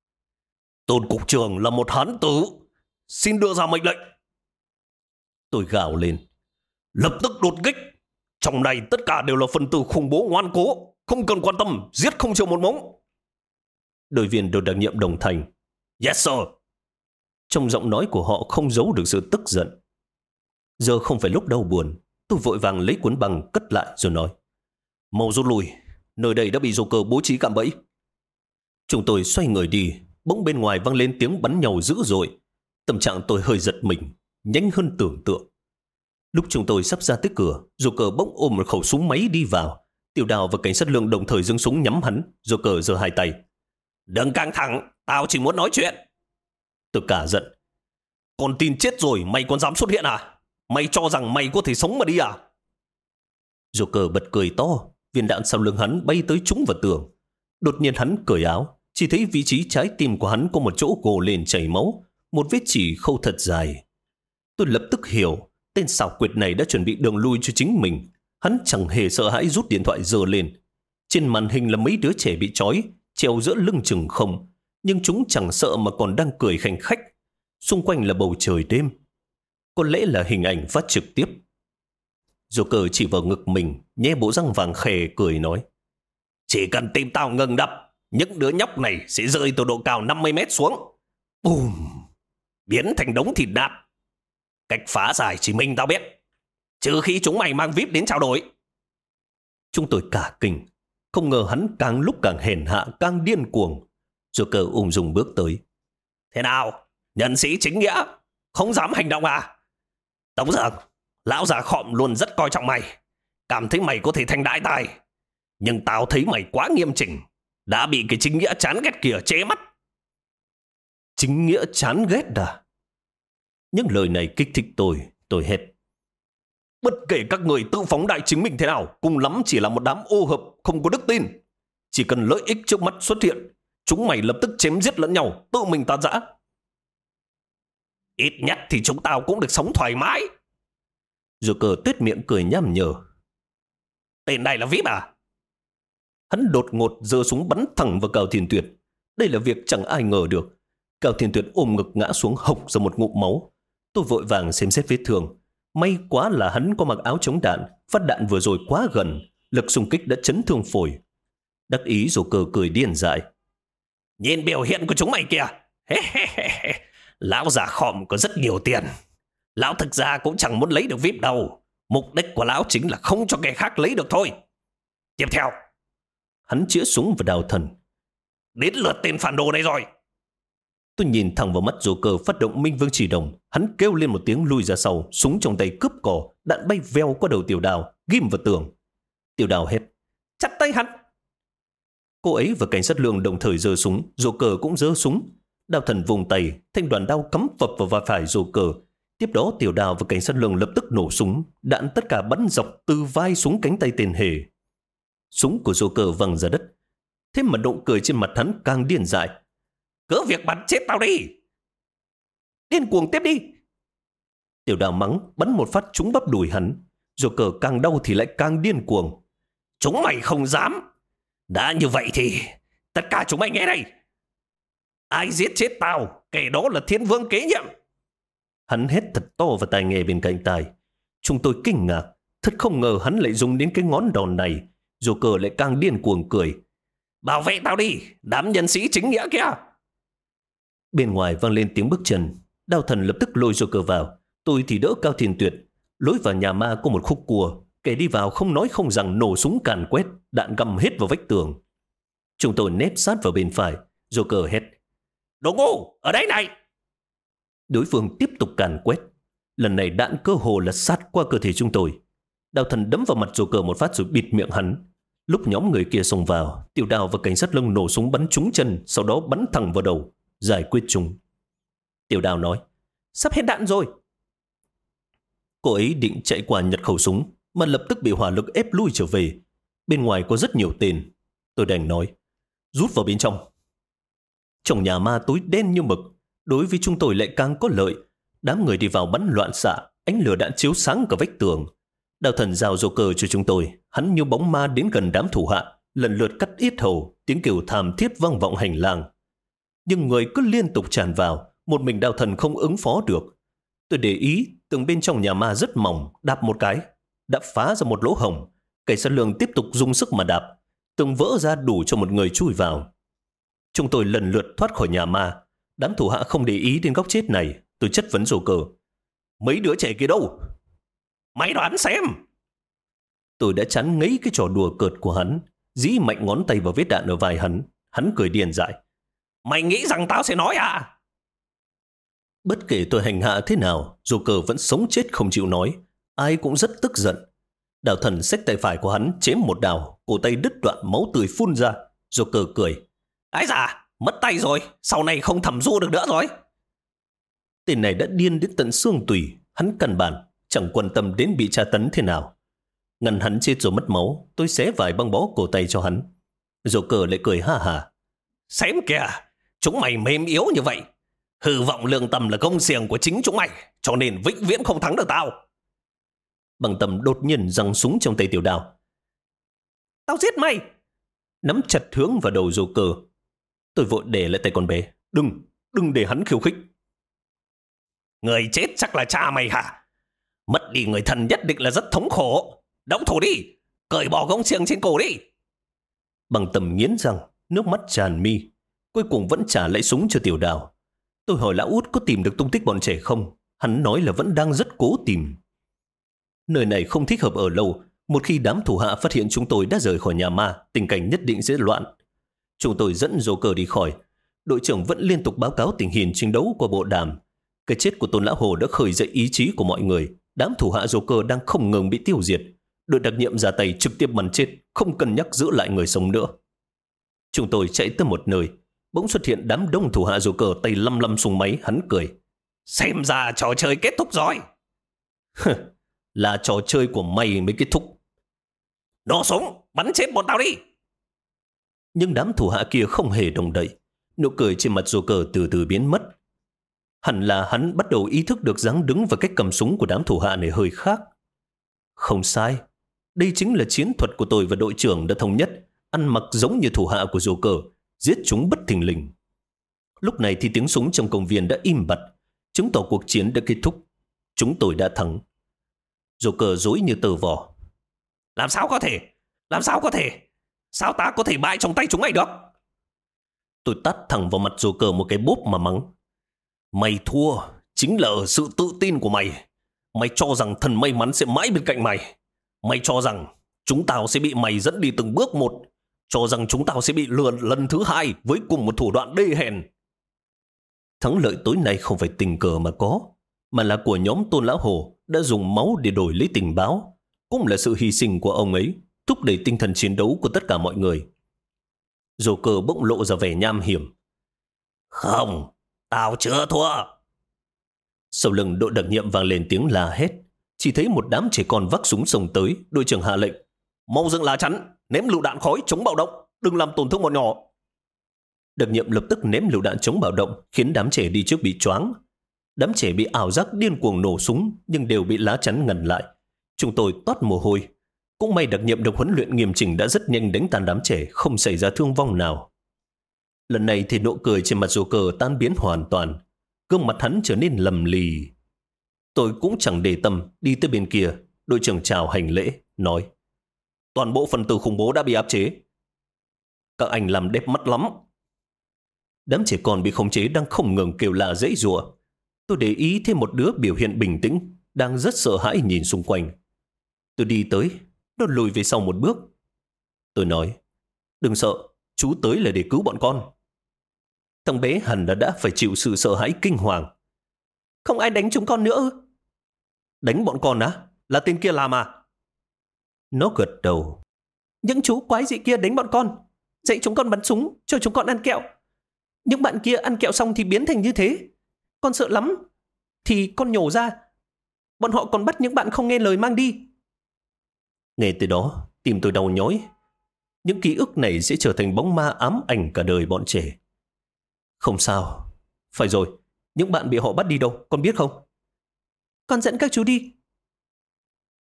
A: Tôn cục trưởng là một hán tử, xin đưa ra mệnh lệnh. Tôi gào lên. Lập tức đột kích. Trong này tất cả đều là phần tử khủng bố ngoan cố, không cần quan tâm, giết không chịu một mống. Đội viên đội đặc nhiệm đồng thanh. Yes sir. Trong giọng nói của họ không giấu được sự tức giận. Giờ không phải lúc đau buồn. Tôi vội vàng lấy cuốn băng cất lại rồi nói. Mau rút lui, nơi đây đã bị Joker bố trí cạm bẫy. Chúng tôi xoay người đi, bỗng bên ngoài vang lên tiếng bắn nhau dữ dội. Tâm trạng tôi hơi giật mình, nhanh hơn tưởng tượng. Lúc chúng tôi sắp ra tới cửa, Joker bỗng ôm một khẩu súng máy đi vào. Tiểu Đào và cảnh sát Lương đồng thời giương súng nhắm hắn. Joker giơ hai tay. Đừng căng thẳng, tao chỉ muốn nói chuyện. Tôi cả giận. Con tin chết rồi, mày còn dám xuất hiện à? Mày cho rằng mày có thể sống mà đi à? Joker bật cười to. Viên đạn sau lưng hắn bay tới trúng vào tường. Đột nhiên hắn cởi áo. Chỉ thấy vị trí trái tim của hắn có một chỗ gồ lên chảy máu, một vết chỉ khâu thật dài. Tôi lập tức hiểu, tên xảo quyệt này đã chuẩn bị đường lui cho chính mình. Hắn chẳng hề sợ hãi rút điện thoại giơ lên. Trên màn hình là mấy đứa trẻ bị trói, treo giữa lưng chừng không. Nhưng chúng chẳng sợ mà còn đang cười khanh khách. Xung quanh là bầu trời đêm. Có lẽ là hình ảnh phát trực tiếp. Joker chỉ vào ngực mình, nhe bộ răng vàng khè cười nói. Chỉ cần tim tao ngừng đập, những đứa nhóc này sẽ rơi từ độ cao 50 mét xuống. Bùm! Biến thành đống thịt nát. Cách phá giải chỉ mình tao biết. Trừ khi chúng mày mang VIP đến trao đổi. Chúng tôi cả kinh. Không ngờ hắn càng lúc càng hèn hạ, càng điên cuồng. Joker ung dung bước tới. Thế nào? Nhân sĩ chính nghĩa, không dám hành động à? Tống Dượng, lão già khọm luôn rất coi trọng mày. Cảm thấy mày có thể thành đại tài. Nhưng tao thấy mày quá nghiêm chỉnh. Đã bị cái chính nghĩa chán ghét kia che mắt. Chính nghĩa chán ghét à? Những lời này kích thích tôi hét. Bất kể các người tự phóng đại chính mình thế nào, cùng lắm chỉ là một đám ô hợp không có đức tin. Chỉ cần lợi ích trước mắt xuất hiện, chúng mày lập tức chém giết lẫn nhau, tự mình tan rã. Ít nhất thì chúng tao cũng được sống thoải mái. Joker tuét miệng cười nham nhở. Tên này là VIP à? Hắn đột ngột giơ súng bắn thẳng vào Cao Thiên Tuyệt. Đây là việc chẳng ai ngờ được. Cao Thiên Tuyệt ôm ngực ngã xuống hộc ra một ngụm máu. Tôi vội vàng xem xét vết thương. May quá là hắn có mặc áo chống đạn. Phát đạn vừa rồi quá gần, lực xung kích đã chấn thương phổi. Đắc ý Joker cười điên dại. Nhìn biểu hiện của chúng mày kìa. Lão già khòm có rất nhiều tiền. Lão thực ra cũng chẳng muốn lấy được VIP đâu. Mục đích của lão chính là không cho kẻ khác lấy được thôi. Tiếp theo, hắn chĩa súng vào Đào Thần. Đến lượt tên phản đồ này rồi. Tôi nhìn thẳng vào mắt Joker phát động Minh Vương Chỉ Đồng. Hắn kêu lên một tiếng lui ra sau, súng trong tay cướp cò, đạn bay veo qua đầu Tiểu Đào, ghim vào tường. Tiểu Đào hét, chặt tay hắn. Cô ấy và cảnh sát Lương đồng thời giơ súng, Joker cũng giơ súng. Đào Thần vùng tay, thanh đoàn đao cắm phập vào vai phải Joker. Tiếp đó Tiểu Đào và cảnh sát Lương lập tức nổ súng, đạn tất cả bắn dọc từ vai xuống cánh tay tên hề. Súng của Joker văng ra đất. Thế mà nụ cười trên mặt hắn càng điên dại. Cứ việc bắn chết tao đi. Điên cuồng tiếp đi. Tiểu Đào mắng, bắn một phát trúng bắp đùi hắn. Joker càng đau thì lại càng điên cuồng. Chúng mày không dám. Đã như vậy thì tất cả chúng mày nghe đây. Ai giết chết tao, kẻ đó là Thiên Vương kế nhiệm. Hắn hét thật to vào tai nghe bên cạnh tai. Chúng tôi kinh ngạc. Thật không ngờ hắn lại dùng đến cái ngón đòn này. Joker lại càng điên cuồng cười. Bảo vệ tao đi, đám nhân sĩ chính nghĩa kia. Bên ngoài vang lên tiếng bước chân. Đao Thần lập tức lôi Joker vào. Tôi thì đỡ Cao Thiên Tuyệt. Lối vào nhà ma có một khúc cua. Kẻ đi vào không nói không rằng nổ súng càn quét, đạn găm hết vào vách tường. Chúng tôi nép sát vào bên phải. Joker hét. Đồ ngu, ở đây này. Đối phương tiếp tục càn quét. Lần này đạn cơ hồ là sát qua cơ thể chúng tôi. Đao Thần đấm vào mặt Joker một phát rồi bịt miệng hắn. Lúc nhóm người kia xông vào, Tiểu Đào và cảnh sát Lương nổ súng bắn trúng chân, sau đó bắn thẳng vào đầu, giải quyết chúng. Tiểu Đào nói, sắp hết đạn rồi. Cô ấy định chạy qua nhặt khẩu súng, mà lập tức bị hỏa lực ép lui trở về. Bên ngoài có rất nhiều tên. Tôi đành nói, rút vào bên trong. Trong nhà ma tối đen như mực, đối với chúng tôi lại càng có lợi. Đám người đi vào bắn loạn xạ, ánh lửa đạn chiếu sáng cả vách tường. Đao thần giao Joker cho chúng tôi. Hắn như bóng ma đến gần đám thủ hạ, lần lượt cắt yết hầu, tiếng kêu thảm thiết vang vọng hành lang. Nhưng người cứ liên tục tràn vào, một mình đao thần không ứng phó được. Tôi để ý, tường bên trong nhà ma rất mỏng, đạp một cái, đã phá ra một lỗ hổng. Cảnh sát lường tiếp tục dùng sức mà đạp, tường vỡ ra đủ cho một người chui vào. Chúng tôi lần lượt thoát khỏi nhà ma. Đám thủ hạ không để ý đến góc chết này. Tôi chất vấn Joker. Mấy đứa trẻ kia đâu? Mày đoán xem. Tôi đã chán ngấy cái trò đùa cợt của hắn, dí mạnh ngón tay vào vết đạn ở vai hắn. Hắn cười điên dại. Mày nghĩ rằng tao sẽ nói à? Bất kể tôi hành hạ thế nào, Joker vẫn sống chết không chịu nói. Ai cũng rất tức giận. Đào thần xách tay phải của hắn chém một đào, cổ tay đứt đoạn, máu tươi phun ra. Joker cười. Ái da, mất tay rồi, sau này không thẩm du được nữa rồi. Tên này đã điên đến tận xương tủy. Hắn căn bản chẳng quan tâm đến bị tra tấn thế nào. Ngăn hắn chết rồi mất máu, tôi xé vài băng bó cổ tay cho hắn. Joker lại cười ha hả. Xem kìa, chúng mày mềm yếu như vậy. Hư vọng lương tâm là công xiềng của chính chúng mày, cho nên vĩnh viễn không thắng được tao. Bằng Tâm đột nhiên giằng súng trong tay Tiểu Đào. Tao giết mày! Nắm chặt hướng vào đầu Joker. Tôi vội để lại tay con bé. Đừng để hắn khiêu khích. Người chết chắc là cha mày hả? Mất đi người thân nhất định là rất thống khổ. Động thủ đi, cởi bỏ gông xiềng trên cổ đi. Bằng Tâm nghiến răng, nước mắt tràn mi. Cuối cùng vẫn trả lại súng cho Tiểu Đào. Tôi hỏi lão út có tìm được tung tích bọn trẻ không. Hắn nói là vẫn đang rất cố tìm. Nơi này không thích hợp ở lâu. Một khi đám thủ hạ phát hiện chúng tôi đã rời khỏi nhà ma, tình cảnh nhất định sẽ loạn. Chúng tôi dẫn Joker đi khỏi. Đội trưởng vẫn liên tục báo cáo tình hình chiến đấu qua bộ đàm. Cái chết của Tôn Lão Hồ đã khơi dậy ý chí của mọi người. Đám thủ hạ Joker đang không ngừng bị tiêu diệt. Đội đặc nhiệm ra tay trực tiếp bắn chết, không cân nhắc giữ lại người sống nữa. Chúng tôi chạy tới một nơi, bỗng xuất hiện đám đông thủ hạ Joker tay lăm lăm súng máy. Hắn cười. Xem ra trò chơi kết thúc rồi. Là trò chơi của mày mới kết thúc. Nổ súng, bắn chết bọn tao đi. Nhưng đám thủ hạ kia không hề động đậy. Nụ cười trên mặt Joker từ từ biến mất. Hẳn là hắn bắt đầu ý thức được dáng đứng và cách cầm súng của đám thủ hạ này hơi khác. Không sai. Đây chính là chiến thuật của tôi và đội trưởng đã thống nhất. Ăn mặc giống như thủ hạ của Joker, giết chúng bất thình lình. Lúc này thì tiếng súng trong công viên đã im bặt, chứng tỏ cuộc chiến đã kết thúc. Chúng tôi đã thắng. Joker dối như tờ vò. Làm sao có thể? Làm sao có thể? Sao ta có thể bại trong tay chúng mày được? Tôi tát thẳng vào mặt Joker một cái bốp mà mắng. Mày thua chính là ở sự tự tin của mày. Mày cho rằng thần may mắn sẽ mãi bên cạnh mày. Mày cho rằng chúng tao sẽ bị mày dẫn đi từng bước một. Cho rằng chúng tao sẽ bị lừa lần thứ hai với cùng một thủ đoạn đê hèn. Thắng lợi tối nay không phải tình cờ mà có, mà là của nhóm Tôn Lão Hồ đã dùng máu để đổi lấy tình báo. Cũng là sự hy sinh của ông ấy, thúc đẩy tinh thần chiến đấu của tất cả mọi người. Joker bỗng lộ ra vẻ nham hiểm. Không, tao chưa thua. Sau lưng đội đặc nhiệm vang lên tiếng la hét. Chỉ thấy một đám trẻ con vác súng xông tới. Đội trưởng hạ lệnh. Mau dựng lá chắn, ném lựu đạn khói chống bạo động, đừng làm tổn thương bọn nhỏ. Đặc nhiệm lập tức ném lựu đạn chống bạo động, khiến đám trẻ đi trước bị choáng. Đám trẻ bị ảo giác điên cuồng nổ súng, nhưng đều bị lá chắn ngăn lại. Chúng tôi toát mồ hôi. Cũng may đặc nhiệm được huấn luyện nghiêm chỉnh đã rất nhanh đánh tan đám trẻ, không xảy ra thương vong nào. Lần này thì nụ cười trên mặt Joker tan biến hoàn toàn. Gương mặt hắn trở nên lầm lì. Tôi cũng chẳng để tâm, đi tới bên kia. Đội trưởng chào hành lễ, nói. Toàn bộ phần tử khủng bố đã bị áp chế. Các anh làm đẹp mắt lắm. Đám trẻ con bị khống chế đang không ngừng kêu la giãy giụa. Tôi để ý thêm một đứa biểu hiện bình tĩnh, đang rất sợ hãi nhìn xung quanh. Tôi đi tới, nó lùi về sau một bước. Tôi nói, đừng sợ, chú tới là để cứu bọn con. Thằng bé hẳn đã phải chịu sự sợ hãi kinh hoàng. Không ai đánh chúng con nữa ư? Đánh bọn con á? Là tên kia làm à? Nó gật đầu. Những chú quái dị kia đánh bọn con, dạy chúng con bắn súng, cho chúng con ăn kẹo. Những bạn kia ăn kẹo xong thì biến thành như thế. Con sợ lắm. Thì con nhổ ra. Bọn họ còn bắt những bạn không nghe lời mang đi. Nghe từ đó, tim tôi đau nhói. Những ký ức này sẽ trở thành bóng ma ám ảnh cả đời bọn trẻ. Không sao. Phải rồi, những bạn bị họ bắt đi đâu, con biết không? Con dẫn các chú đi.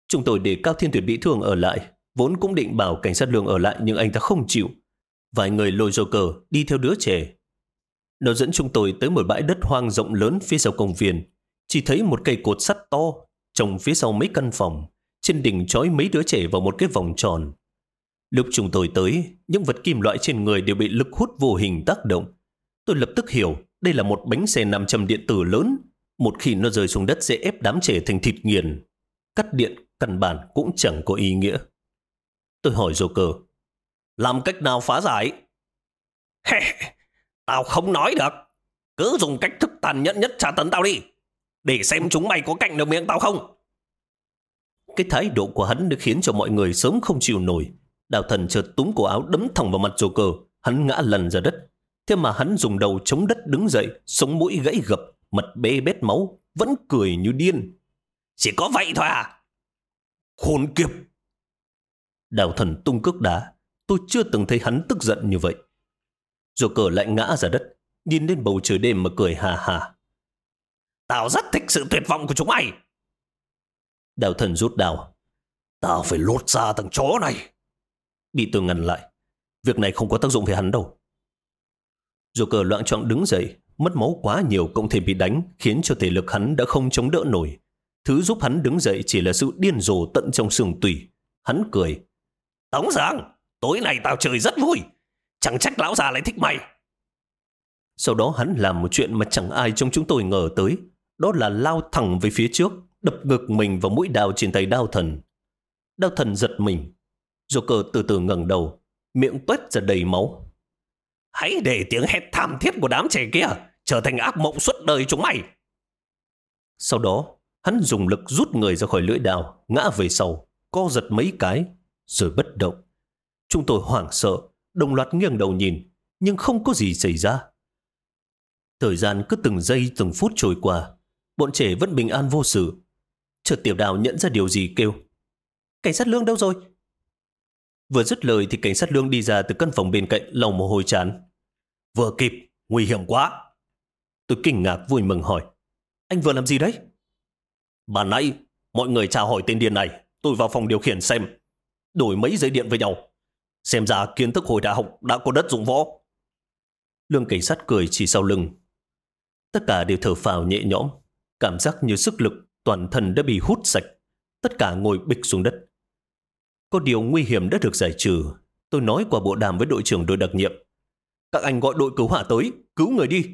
A: Chúng tôi để Cao Thiên Tuyệt bị thương ở lại, vốn cũng định bảo cảnh sát Lương ở lại nhưng anh ta không chịu. Vài người lôi Joker đi theo đứa trẻ. Nó dẫn chúng tôi tới một bãi đất hoang rộng lớn phía sau công viên. Chỉ thấy một cây cột sắt to trồng phía sau mấy căn phòng. Trên đỉnh trói mấy đứa trẻ vào một cái vòng tròn. Lúc chúng tôi tới, những vật kim loại trên người đều bị lực hút vô hình tác động. Tôi lập tức hiểu đây là một bánh xe 500 điện tử lớn. Một khi nó rơi xuống đất sẽ ép đám trẻ thành thịt nghiền. Cắt điện căn bản cũng chẳng có ý nghĩa. Tôi hỏi Joker, làm cách nào phá giải?
B: Tao không nói được. Cứ dùng cách thức tàn nhẫn nhất tra tấn tao đi, để xem chúng mày có cạnh được miệng tao không.
A: Cái thái độ của hắn đã khiến cho mọi người sớm không chịu nổi. Đào Thần chợt túm cổ áo đấm thẳng vào mặt Joker. Hắn ngã lăn ra đất. Thế mà hắn dùng đầu chống đất đứng dậy, sống mũi gãy gập, mặt bê bết máu, vẫn cười như điên.
B: Chỉ có vậy thôi à?
A: Khốn kiếp! Đào Thần tung cước đá. Tôi chưa từng thấy hắn tức giận như vậy. Joker lại ngã ra đất, nhìn lên bầu trời đêm mà cười hà hà.
B: Tao rất thích sự tuyệt vọng của chúng mày.
A: Đào Thần rút đao.
B: Tao phải lột ra thằng chó này.
A: Bị tôi ngăn lại. Việc này không có tác dụng với hắn đâu. Joker loạng choạng đứng dậy, mất máu quá nhiều cộng thêm bị đánh, khiến cho thể lực hắn đã không chống đỡ nổi. Thứ giúp hắn đứng dậy chỉ là sự điên rồ tận trong xương tủy. Hắn cười.
B: Tống Giang, tối nay tao chơi rất vui. Chẳng trách lão già lại thích mày.
A: Sau đó hắn làm một chuyện mà chẳng ai trong chúng tôi ngờ tới. Đó là lao thẳng về phía trước, đập ngực mình vào mũi đao trên tay Đao Thần. Đao Thần giật mình. Joker từ từ ngẩng đầu, miệng toét ra đầy máu.
B: Hãy để tiếng hét thảm thiết của đám trẻ kia trở thành ác mộng suốt đời chúng mày.
A: Sau đó, hắn dùng lực rút người ra khỏi lưỡi đao, ngã về sau, co giật mấy cái, rồi bất động. Chúng tôi hoảng sợ, đồng loạt nghiêng đầu nhìn, nhưng không có gì xảy ra. Thời gian cứ từng giây từng phút trôi qua, bọn trẻ vẫn bình an vô sự. Chợt Tiểu Đào nhận ra điều gì kêu. Cảnh sát Lương đâu rồi? Vừa dứt lời thì cảnh sát Lương đi ra từ căn phòng bên cạnh, lau mồ hôi trán.
B: Vừa kịp, nguy hiểm quá.
A: Tôi kinh ngạc vui mừng hỏi. Anh vừa làm gì đấy?
B: Ban nãy, mọi người chào hỏi tên điên này. Tôi vào phòng điều khiển xem. Đổi mấy dây điện với nhau. Xem ra kiến thức hồi đại học đã có đất dụng võ.
A: Lương cảnh sát cười chỉ sau lưng. Tất cả đều thở phào nhẹ nhõm. Cảm giác như sức lực toàn thân đã bị hút sạch. Tất cả ngồi bịch xuống đất. Có điều nguy hiểm đã được giải trừ. Tôi nói qua bộ đàm với đội trưởng đội đặc nhiệm. Các anh gọi đội cứu hỏa tới, cứu người đi.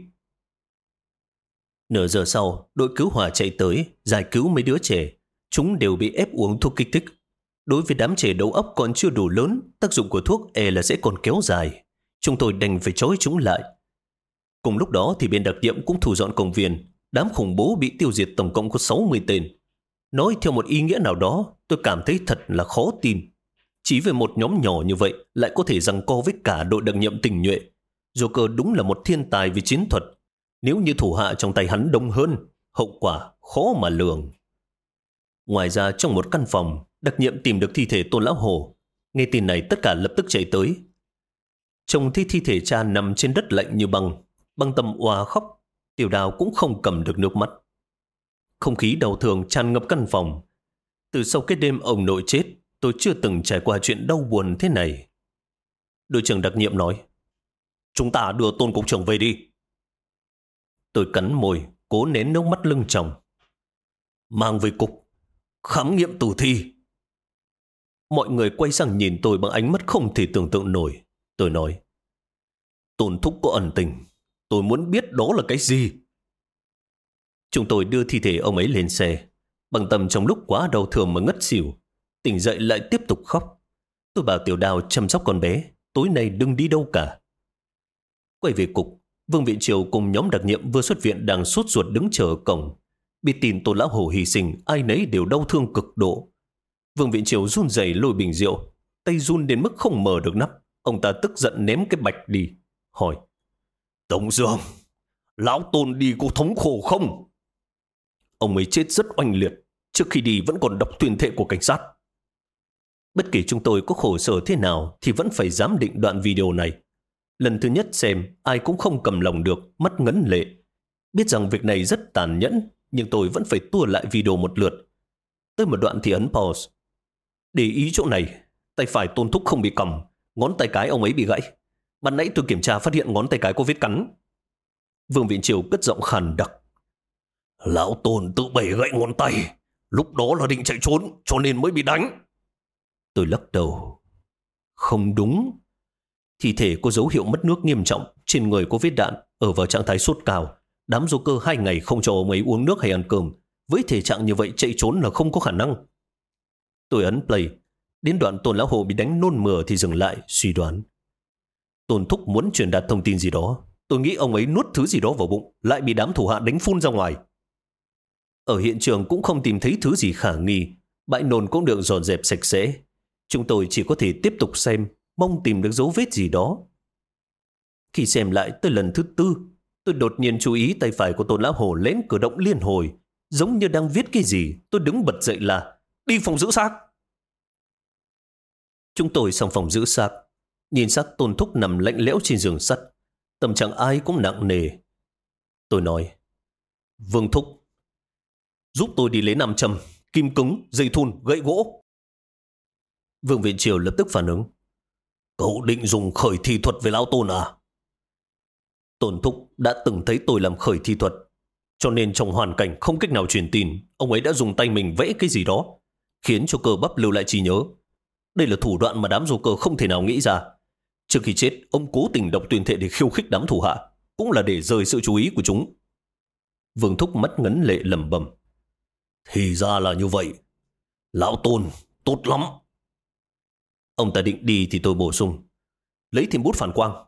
A: Nửa giờ sau, đội cứu hỏa chạy tới, giải cứu mấy đứa trẻ. Chúng đều bị ép uống thuốc kích thích. Đối với đám trẻ đầu óc còn chưa đủ lớn, tác dụng của thuốc là sẽ còn kéo dài. Chúng tôi đành phải trói chúng lại. Cùng lúc đó thì bên đặc nhiệm cũng thu dọn công viên. Đám khủng bố bị tiêu diệt tổng cộng có 60 tên. Nói theo một ý nghĩa nào đó, tôi cảm thấy thật là khó tin. Chỉ về một nhóm nhỏ như vậy lại có thể giằng co với cả đội đặc nhiệm tình nhuệ. Joker đúng là một thiên tài về chiến thuật. Nếu như thủ hạ trong tay hắn đông hơn, hậu quả khó mà lường. Ngoài ra trong một căn phòng, đặc nhiệm tìm được thi thể Tôn Lão Hồ. Nghe tin này tất cả lập tức chạy tới. Trông thấy thi thể cha nằm trên đất lạnh như băng tâm òa khóc. Tiểu Đào cũng không cầm được nước mắt. Không khí đau thương tràn ngập căn phòng. Từ sau cái đêm ông nội chết, tôi chưa từng trải qua chuyện đau buồn thế này. Đội trưởng đặc nhiệm nói, chúng ta đưa Tôn cục trưởng về đi. Tôi cắn môi, cố nén nước mắt lưng tròng. Mang về cục, khám nghiệm tử thi. Mọi người quay sang nhìn tôi bằng ánh mắt không thể tưởng tượng nổi. Tôi nói, Tôn thúc có ẩn tình, tôi muốn biết đó là cái gì. Chúng tôi đưa thi thể ông ấy lên xe. Bằng Tâm trong lúc quá đau thương mà ngất xỉu, tỉnh dậy lại tiếp tục khóc. Tôi bảo Tiểu Đào chăm sóc con bé, tối nay đừng đi đâu cả. Quay về cục, Vương Viện Triều cùng nhóm đặc nhiệm vừa xuất viện đang sốt ruột đứng chờ ở cổng. Biết tin Tôn Lão Hổ hy sinh, ai nấy đều đau thương cực độ. Vương Viện Triều run rẩy lôi bình rượu, tay run đến mức không mở được nắp. Ông ta tức giận ném cái bạch đi, hỏi, Tống Dương, Lão Tôn đi có thống khổ không? Ông ấy chết rất oanh liệt, trước khi đi vẫn còn đọc tuyên thệ của cảnh sát. Bất kể chúng tôi có khổ sở thế nào thì vẫn phải giám định đoạn video này. Lần thứ nhất xem, ai cũng không cầm lòng được, mắt ngấn lệ. Biết rằng việc này rất tàn nhẫn, nhưng tôi vẫn phải tua lại video một lượt. Tới một đoạn thì ấn pause. Để ý chỗ này, tay phải Tôn Thúc không bị còng, ngón tay cái ông ấy bị gãy. Ban nãy tôi kiểm tra phát hiện ngón tay cái có vết cắn. Vương Viện Triều cất giọng khàn đặc. Lão Tôn tự bẻ gãy ngón tay, lúc đó là định chạy trốn cho nên mới bị đánh. Tôi lắc đầu. Không đúng. Thi thể có dấu hiệu mất nước nghiêm trọng, trên người có vết đạn, ở vào trạng thái sốt cao. Đám Joker 2 ngày không cho ông ấy uống nước hay ăn cơm. Với thể trạng như vậy chạy trốn là không có khả năng. Tôi ấn play. Đến đoạn Tôn Lão Hồ bị đánh nôn mửa thì dừng lại, suy đoán. Tôn Thúc muốn truyền đạt thông tin gì đó. Tôi nghĩ ông ấy nuốt thứ gì đó vào bụng, lại bị đám thủ hạ đánh phun ra ngoài. Ở hiện trường cũng không tìm thấy thứ gì khả nghi. Bãi nôn cũng được dọn dẹp sạch sẽ. Chúng tôi chỉ có thể tiếp tục xem, mong tìm được dấu vết gì đó. Khi xem lại tới lần thứ 4, tôi đột nhiên chú ý tay phải của Tôn Lão Hồ lén cử động liên hồi, giống như đang viết cái gì. Tôi đứng bật dậy là đi phòng giữ xác. Chúng tôi sang phòng giữ xác, nhìn xác Tôn Thúc nằm lạnh lẽo trên giường sắt, tâm trạng ai cũng nặng nề. Tôi nói, Vương Thúc, giúp tôi đi lấy nam châm, kim cứng, dây thun, gậy gỗ. Vương Viện Triều lập tức phản ứng. Cậu định dùng khởi thi thuật với Lão Tôn à? Tôn Thúc đã từng thấy tôi làm khởi thi thuật, cho nên trong hoàn cảnh không cách nào truyền tin, ông ấy đã dùng tay mình vẽ cái gì đó, khiến cho cơ bắp lưu lại trí nhớ. Đây là thủ đoạn mà đám Joker không thể nào nghĩ ra. Trước khi chết, ông cố tình đọc tuyên thệ để khiêu khích đám thủ hạ, cũng là để rời sự chú ý của chúng. Vương Thúc mắt ngấn lệ lẩm bẩm. Thì ra là như vậy. Lão Tôn, tốt lắm. Ông ta định đi thì tôi bổ sung. Lấy thêm bút phản quang.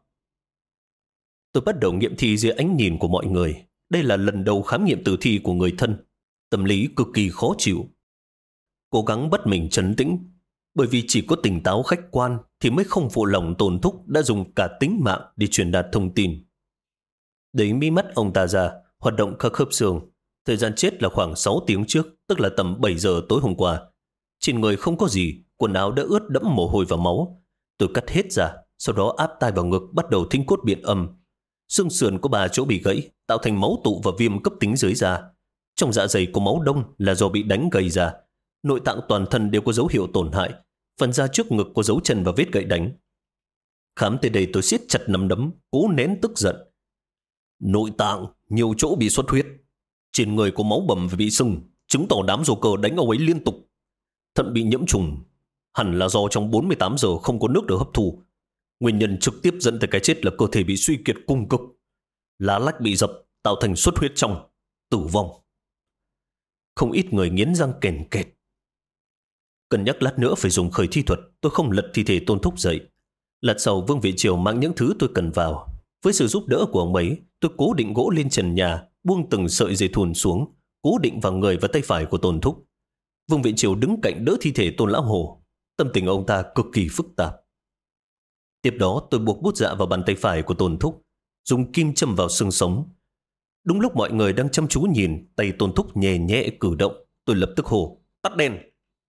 A: Tôi bắt đầu nghiệm thi dưới ánh nhìn của mọi người. Đây là lần đầu khám nghiệm tử thi của người thân. Tâm lý cực kỳ khó chịu. Cố gắng bắt mình trấn tĩnh, bởi vì chỉ có tỉnh táo khách quan thì mới không phụ lòng Tôn Thúc đã dùng cả tính mạng để truyền đạt thông tin. Đẩy mí mắt ông ta ra, hoạt động các khớp xương. Thời gian chết là khoảng 6 tiếng trước, tức là tầm 7 giờ tối hôm qua. Trên người không có gì, quần áo đã ướt đẫm mồ hôi và máu. Tôi cắt hết ra, sau đó áp tai vào ngực, bắt đầu thinh cốt biện âm. Xương sườn có 3 chỗ bị gãy, tạo thành máu tụ và viêm cấp tính dưới da. Trong dạ dày có máu đông là do bị đánh gây ra. Nội tạng toàn thân đều có dấu hiệu tổn hại. Phần da trước ngực có dấu chân và vết gậy đánh. Khám tới đây tôi siết chặt nắm đấm, cố nén tức giận. Nội tạng, nhiều chỗ bị xuất huyết. Trên người có máu bầm và bị sưng, chứng tỏ đám Joker đánh ông ấy liên tục. Thận bị nhiễm trùng, hẳn là do trong 48 giờ không có nước được hấp thu. Nguyên nhân trực tiếp dẫn tới cái chết là cơ thể bị suy kiệt cung cực. Lá lách bị dập, tạo thành xuất huyết trong, tử vong. Không ít người nghiến răng kèn kẹt. Cân nhắc lát nữa phải dùng khởi thi thuật, tôi không lật thi thể Tôn Thúc dậy. Lát sau Vương Viện Triều mang những thứ tôi cần vào. Với sự giúp đỡ của ông ấy, tôi cố định gỗ lên trần nhà, buông từng sợi dây thun xuống, cố định vào người và tay phải của Tôn Thúc. Vương Viện Triều đứng cạnh đỡ thi thể Tôn Lão Hồ. Tâm tình ông ta cực kỳ phức tạp. Tiếp đó tôi buộc bút dạ vào bàn tay phải của Tôn Thúc, dùng kim châm vào xương sống. Đúng lúc mọi người đang chăm chú nhìn, tay Tôn Thúc nhẹ nhẹ cử động, tôi lập tức hô, tắt đèn.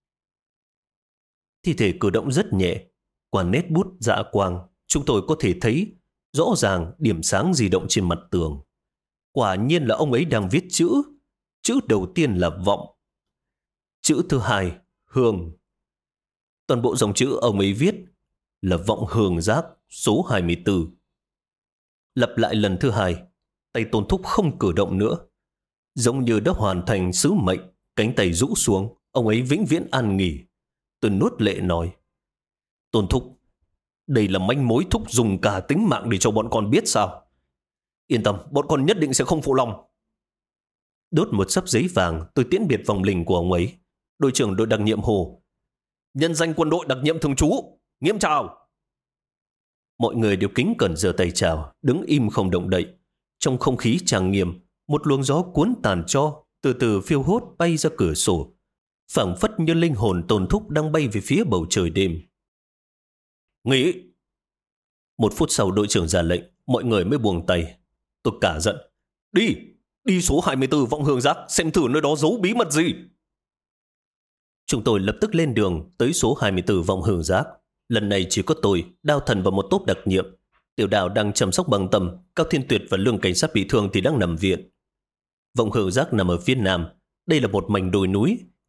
A: Thi thể cử động rất nhẹ. Qua nét bút dạ quang, chúng tôi có thể thấy rõ ràng điểm sáng di động trên mặt tường. Quả nhiên là ông ấy đang viết chữ. Chữ đầu tiên là vọng. Chữ thứ hai, hương. Toàn bộ dòng chữ ông ấy viết là vọng hương giác số 24. Lặp lại lần thứ hai, tay Tôn Thúc không cử động nữa. Giống như đã hoàn thành sứ mệnh, cánh tay rũ xuống, ông ấy vĩnh viễn an nghỉ. Tôi nuốt lệ nói, Tôn Thúc, đây là manh mối Thúc dùng cả tính mạng để cho bọn con biết sao? Yên tâm, bọn con nhất định sẽ không phụ lòng. Đốt một xấp giấy vàng, tôi tiễn biệt vòng linh của ông ấy. Đội trưởng đội đặc nhiệm hồ, nhân danh quân đội đặc nhiệm thường trú, nghiêm chào. Mọi người đều kính cẩn giơ tay chào, đứng im không động đậy. Trong không khí trang nghiêm, một luồng gió cuốn tàn tro từ từ phiêu hốt bay ra cửa sổ, phảng phất như linh hồn Tôn Thúc đang bay về phía bầu trời đêm. Nghỉ. 1 phút sau đội trưởng ra lệnh, mọi người mới buông tay. Tôi cả giận. Đi số 24 vọng hương giác, xem thử nơi đó giấu bí mật gì. Chúng tôi lập tức lên đường tới số 24 vọng hương giác. Lần này chỉ có tôi, Đao Thần và một tốp đặc nhiệm. Tiểu Đào đang chăm sóc bằng tâm, Cao Thiên Tuyệt và Lương Cảnh Sát bị thương thì đang nằm viện. Vọng hương giác nằm ở phía nam. Đây là một mảnh đồi núi,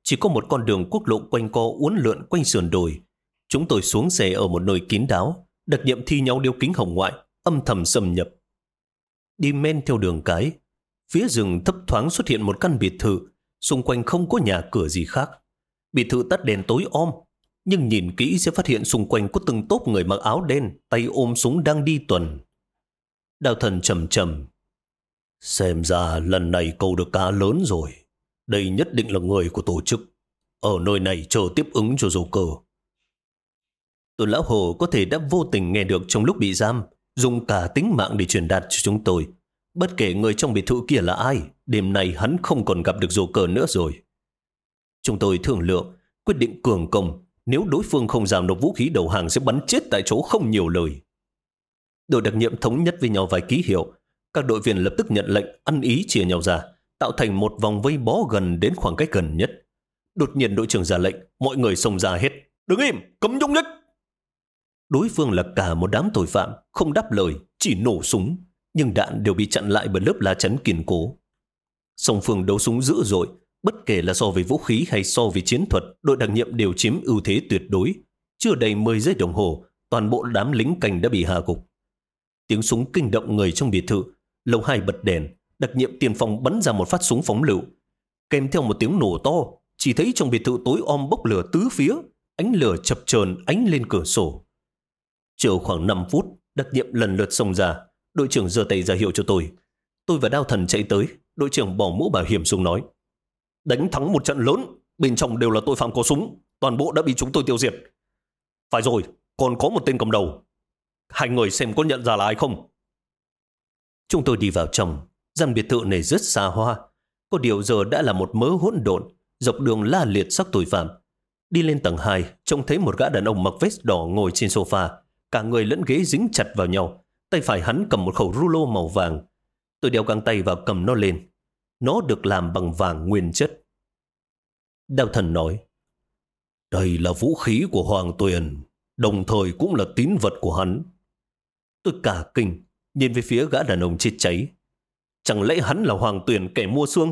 A: Chỉ có một con đường quốc lộ quanh co uốn lượn quanh sườn đồi. Chúng tôi xuống xe ở một nơi kín đáo, đặc nhiệm thi nhau đeo kính hồng ngoại, âm thầm xâm nhập. Đi men theo đường cái, phía rừng thấp thoáng xuất hiện một căn biệt thự, xung quanh không có nhà cửa gì khác. Biệt thự tắt đèn tối om, nhưng nhìn kỹ sẽ phát hiện xung quanh có từng tốp người mặc áo đen, tay ôm súng đang đi tuần. Đào Thần trầm trầm: xem ra lần này câu được cá lớn rồi. Đây nhất định là người của tổ chức. Ở nơi này chờ tiếp ứng cho Joker. Tôn Lão Hồ có thể đã vô tình nghe được trong lúc bị giam, dùng cả tính mạng để truyền đạt cho chúng tôi. Bất kể người trong biệt thự kia là ai, đêm nay hắn không còn gặp được Joker nữa rồi. Chúng tôi thương lượng, quyết định cường công. Nếu đối phương không giao nộp vũ khí đầu hàng sẽ bắn chết tại chỗ không nhiều lời. Đội đặc nhiệm thống nhất với nhau vài ký hiệu. Các đội viên lập tức nhận lệnh, ăn ý chia nhau ra, tạo thành một vòng vây bó gần đến khoảng cách gần nhất. Đột nhiên đội trưởng ra lệnh, mọi người xông ra hết: đứng im, cấm nhúc nhích. Đối phương là cả một đám tội phạm, không đáp lời, chỉ nổ súng, nhưng đạn đều bị chặn lại bởi lớp lá chắn kiên cố. Song phương đấu súng dữ dội, bất kể là so với vũ khí hay so với chiến thuật, đội đặc nhiệm đều chiếm ưu thế tuyệt đối. Chưa đầy 10 giây đồng hồ, toàn bộ đám lính canh đã bị hạ gục. Tiếng súng kinh động người trong biệt thự. Lầu 2 bật đèn, đặc nhiệm tiền phòng bắn ra một phát súng phóng lựu, kèm theo một tiếng nổ to. Chỉ thấy trong biệt thự tối om bốc lửa tứ phía, ánh lửa chập chờn ánh lên cửa sổ. Chờ khoảng 5 phút, đặc nhiệm lần lượt xông ra. Đội trưởng giơ tay ra hiệu cho tôi. Tôi và Đao Thần chạy tới. Đội trưởng bỏ mũ bảo hiểm xuống nói: đánh thắng một trận lớn, bên trong đều là tội phạm có súng, toàn bộ đã bị chúng tôi tiêu diệt. Phải rồi, còn có một tên cầm đầu. Hai người xem có nhận ra là ai không? Chúng tôi đi vào trong. Gian biệt thự này rất xa hoa, có điều giờ đã là một mớ hỗn độn. Dọc đường la liệt xác tội phạm. Đi lên tầng 2, trông thấy một gã đàn ông mặc vest đỏ ngồi trên sofa, cả người lẫn ghế dính chặt vào nhau. Tay phải hắn cầm một khẩu rulo màu vàng. Tôi đeo găng tay vào cầm nó lên. Nó được làm bằng vàng nguyên chất. Đao Thần nói: đây là vũ khí của Hoàng Tuyền, đồng thời cũng là tín vật của hắn. Tôi cả kinh, nhìn về phía gã đàn ông chết cháy. Chẳng lẽ hắn là Hoàng Tuyền, kẻ mua xương?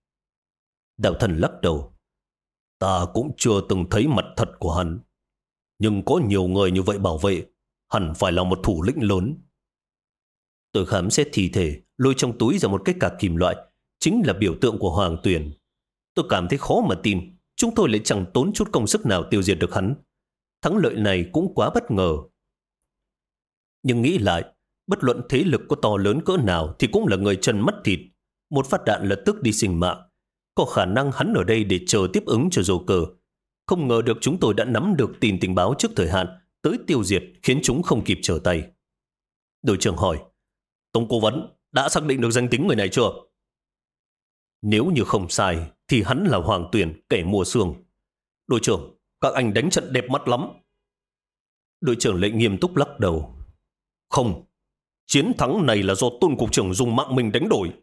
A: Đao Thần lắc đầu: ta cũng chưa từng thấy mặt thật của hắn, nhưng có nhiều người như vậy bảo vệ, hẳn phải là một thủ lĩnh lớn. Tôi khám xét thi thể, lôi trong túi ra một cái cạc kim loại, chính là biểu tượng của Hoàng Tuyền. Tôi cảm thấy khó mà tin, chúng tôi lại chẳng tốn chút công sức nào tiêu diệt được hắn. Thắng lợi này cũng quá bất ngờ. Nhưng nghĩ lại, bất luận thế lực có to lớn cỡ nào thì cũng là người chân mắt thịt. Một phát đạn là tước đi sinh mạng. Có khả năng hắn ở đây để chờ tiếp ứng cho Joker. Không ngờ được chúng tôi đã nắm được tin tình báo trước thời hạn, tới tiêu diệt khiến chúng không kịp trở tay. Đội trưởng hỏi: Tống cố vấn, đã xác định được danh tính người này chưa? Nếu như không sai thì hắn là Hoàng Tuyền, kẻ mua xương. Đội trưởng, các anh đánh trận đẹp mắt lắm. Đội trưởng lại nghiêm túc lắc đầu: không, chiến thắng này là do Tôn cục trưởng dùng mạng mình đánh đổi.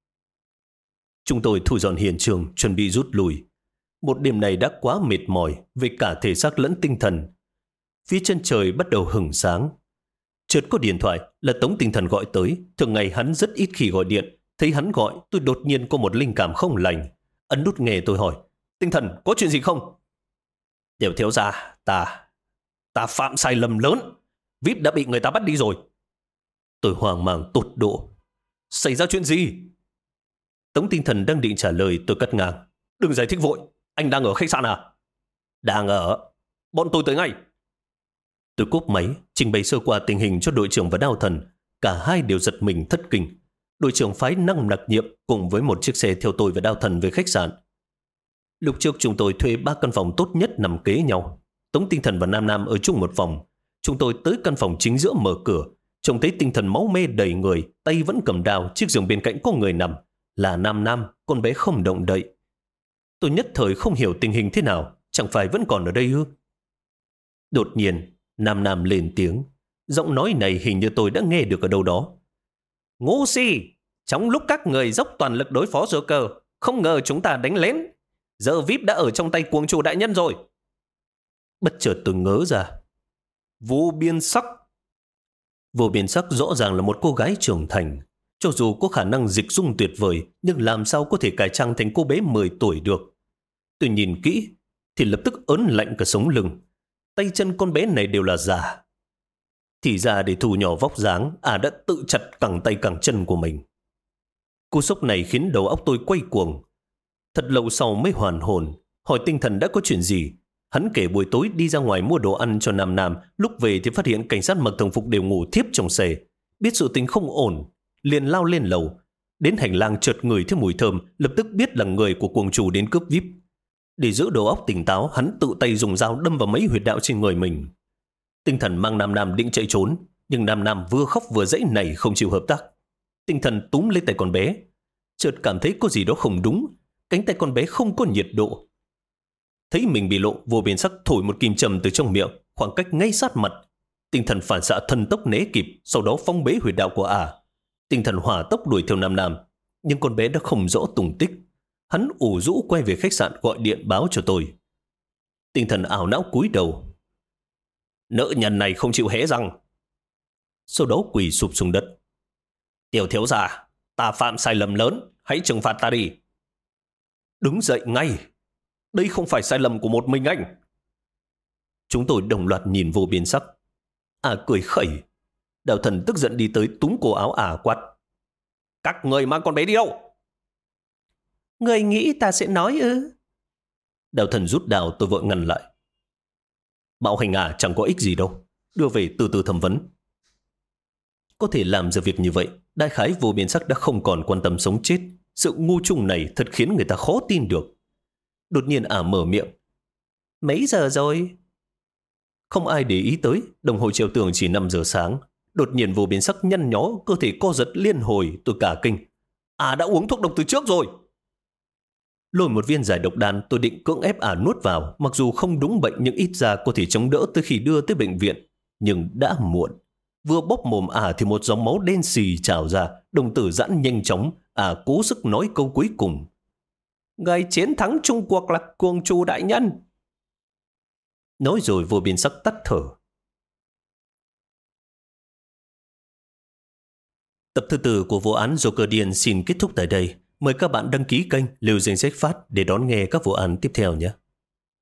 A: Chúng tôi thu dọn hiện trường, chuẩn bị rút lui. Một đêm này đã quá mệt mỏi về cả thể xác lẫn tinh thần. Phía chân trời bắt đầu hửng sáng. Chợt có điện thoại là Tống Tinh Thần gọi tới. Thường ngày hắn rất ít khi gọi điện. Thấy hắn gọi, tôi đột nhiên có một linh cảm không lành. Ấn nút nghe, tôi hỏi: Tinh Thần, có chuyện gì không? Đều thiếu gia, ta phạm sai lầm lớn. VIP đã bị người ta bắt đi rồi. Tôi hoang mang tột độ. Xảy ra chuyện gì? Tống Tinh Thần đang định trả lời, tôi cắt ngang: đừng giải thích vội, anh đang ở khách sạn à? Đang ở. Bọn tôi tới ngay. Tôi cúp máy, trình bày sơ qua tình hình cho đội trưởng và Đao Thần. Cả hai đều giật mình thất kinh. Đội trưởng phái 5 đặc nhiệm cùng với một chiếc xe theo tôi và Đao Thần về khách sạn. Lúc trước chúng tôi thuê 3 căn phòng tốt nhất nằm kế nhau. Tống Tinh Thần và Nam Nam ở chung một phòng. Chúng tôi tới căn phòng chính giữa mở cửa, trông thấy Tinh Thần máu me đầy người, tay vẫn cầm đao, chiếc giường bên cạnh có người nằm. Là Nam Nam, con bé không động đậy. Tôi nhất thời không hiểu tình hình thế nào, chẳng phải vẫn còn ở đây ư? Đột nhiên, Nam Nam lên tiếng. Giọng nói này hình như tôi đã nghe được ở đâu đó. Ngu si! Trong lúc các người dốc toàn lực đối phó Joker, không ngờ chúng ta đánh lén. Giờ VIP đã ở trong tay cuồng chủ đại nhân rồi. Bất chợt tôi ngớ ra. Vô Biên Sắc. Vô Biên Sắc rõ ràng là một cô gái trưởng thành. Cho dù có khả năng dịch dung tuyệt vời, nhưng làm sao có thể cải trang thành cô bé 10 tuổi được. Tôi nhìn kỹ thì lập tức ớn lạnh cả sống lưng. Tay chân con bé này đều là giả. Thì ra để thu nhỏ vóc dáng, đã tự chặt cẳng tay cẳng chân của mình. Cú sốc này khiến đầu óc tôi quay cuồng. Thật lâu sau mới hoàn hồn, hỏi tinh thần đã có chuyện gì. Hắn kể buổi tối đi ra ngoài mua đồ ăn cho Nam Nam, lúc về thì phát hiện cảnh sát mặc thường phục đều ngủ thiếp trong xe. Biết sự tình không ổn, liền lao lên lầu. Đến hành lang chợt ngửi thấy mùi thơm, lập tức biết là người của cuồng chủ đến cướp VIP. Để giữ đầu óc tỉnh táo, hắn tự tay dùng dao đâm vào mấy huyệt đạo trên người mình. Tinh thần mang Nam Nam định chạy trốn, nhưng Nam Nam vừa khóc vừa dãy nảy không chịu hợp tác. Tinh thần túm lấy tay con bé, chợt cảm thấy có gì đó không đúng, cánh tay con bé không có nhiệt độ. Thấy mình bị lộ, Vô Biên Sắc thổi một kim châm từ trong miệng, khoảng cách ngay sát mặt. Tinh thần phản xạ thần tốc né kịp, sau đó phong bế huyệt đạo của Tinh thần hỏa tốc đuổi theo Nam Nam, nhưng con bé đã không rõ tung tích. Hắn ủ rũ quay về khách sạn gọi điện báo cho tôi. Tinh thần ảo não cúi đầu. Nữ nhân này không chịu hé răng. Sau đó quỳ sụp xuống đất. Tiểu thiếu gia, ta phạm sai lầm lớn, hãy trừng phạt ta đi. Đứng dậy ngay. Đây không phải sai lầm của một mình anh. Chúng tôi đồng loạt nhìn Vô Biên Sắc. Cười khẩy. Đạo thần tức giận đi tới túm cổ áo quát. Các người mang con bé đi đâu? Người nghĩ ta sẽ nói ư? Đạo thần rút đao, tôi vội ngăn lại. Bạo hành chẳng có ích gì đâu. Đưa về từ từ thẩm vấn. Có thể làm ra việc như vậy, đại khái Vô Biên Sắc đã không còn quan tâm sống chết. Sự ngu chung này thật khiến người ta khó tin được. Đột nhiên mở miệng. Mấy giờ rồi? Không ai để ý tới, đồng hồ treo tường chỉ 5 giờ sáng. Đột nhiên Vô Biên Sắc nhăn nhó, cơ thể co giật liên hồi, tôi cả kinh. Đã uống thuốc độc từ trước rồi. Lôi một viên giải độc đan, tôi định cưỡng ép nuốt vào, mặc dù không đúng bệnh nhưng ít ra có thể chống đỡ tới khi đưa tới bệnh viện. Nhưng đã muộn. Vừa bóp mồm thì một dòng máu đen xì trào ra, đồng tử giãn nhanh chóng, cố sức nói câu cuối cùng. Người chiến thắng Trung Quốc là cuồng chủ đại nhân. Nói rồi Vô Biên Sắc tắt thở. Tập thứ 4 của vụ án Joker Điên xin kết thúc tại đây. Mời các bạn đăng ký kênh Lưu Danh Sách Phát để đón nghe các vụ án tiếp theo nhé.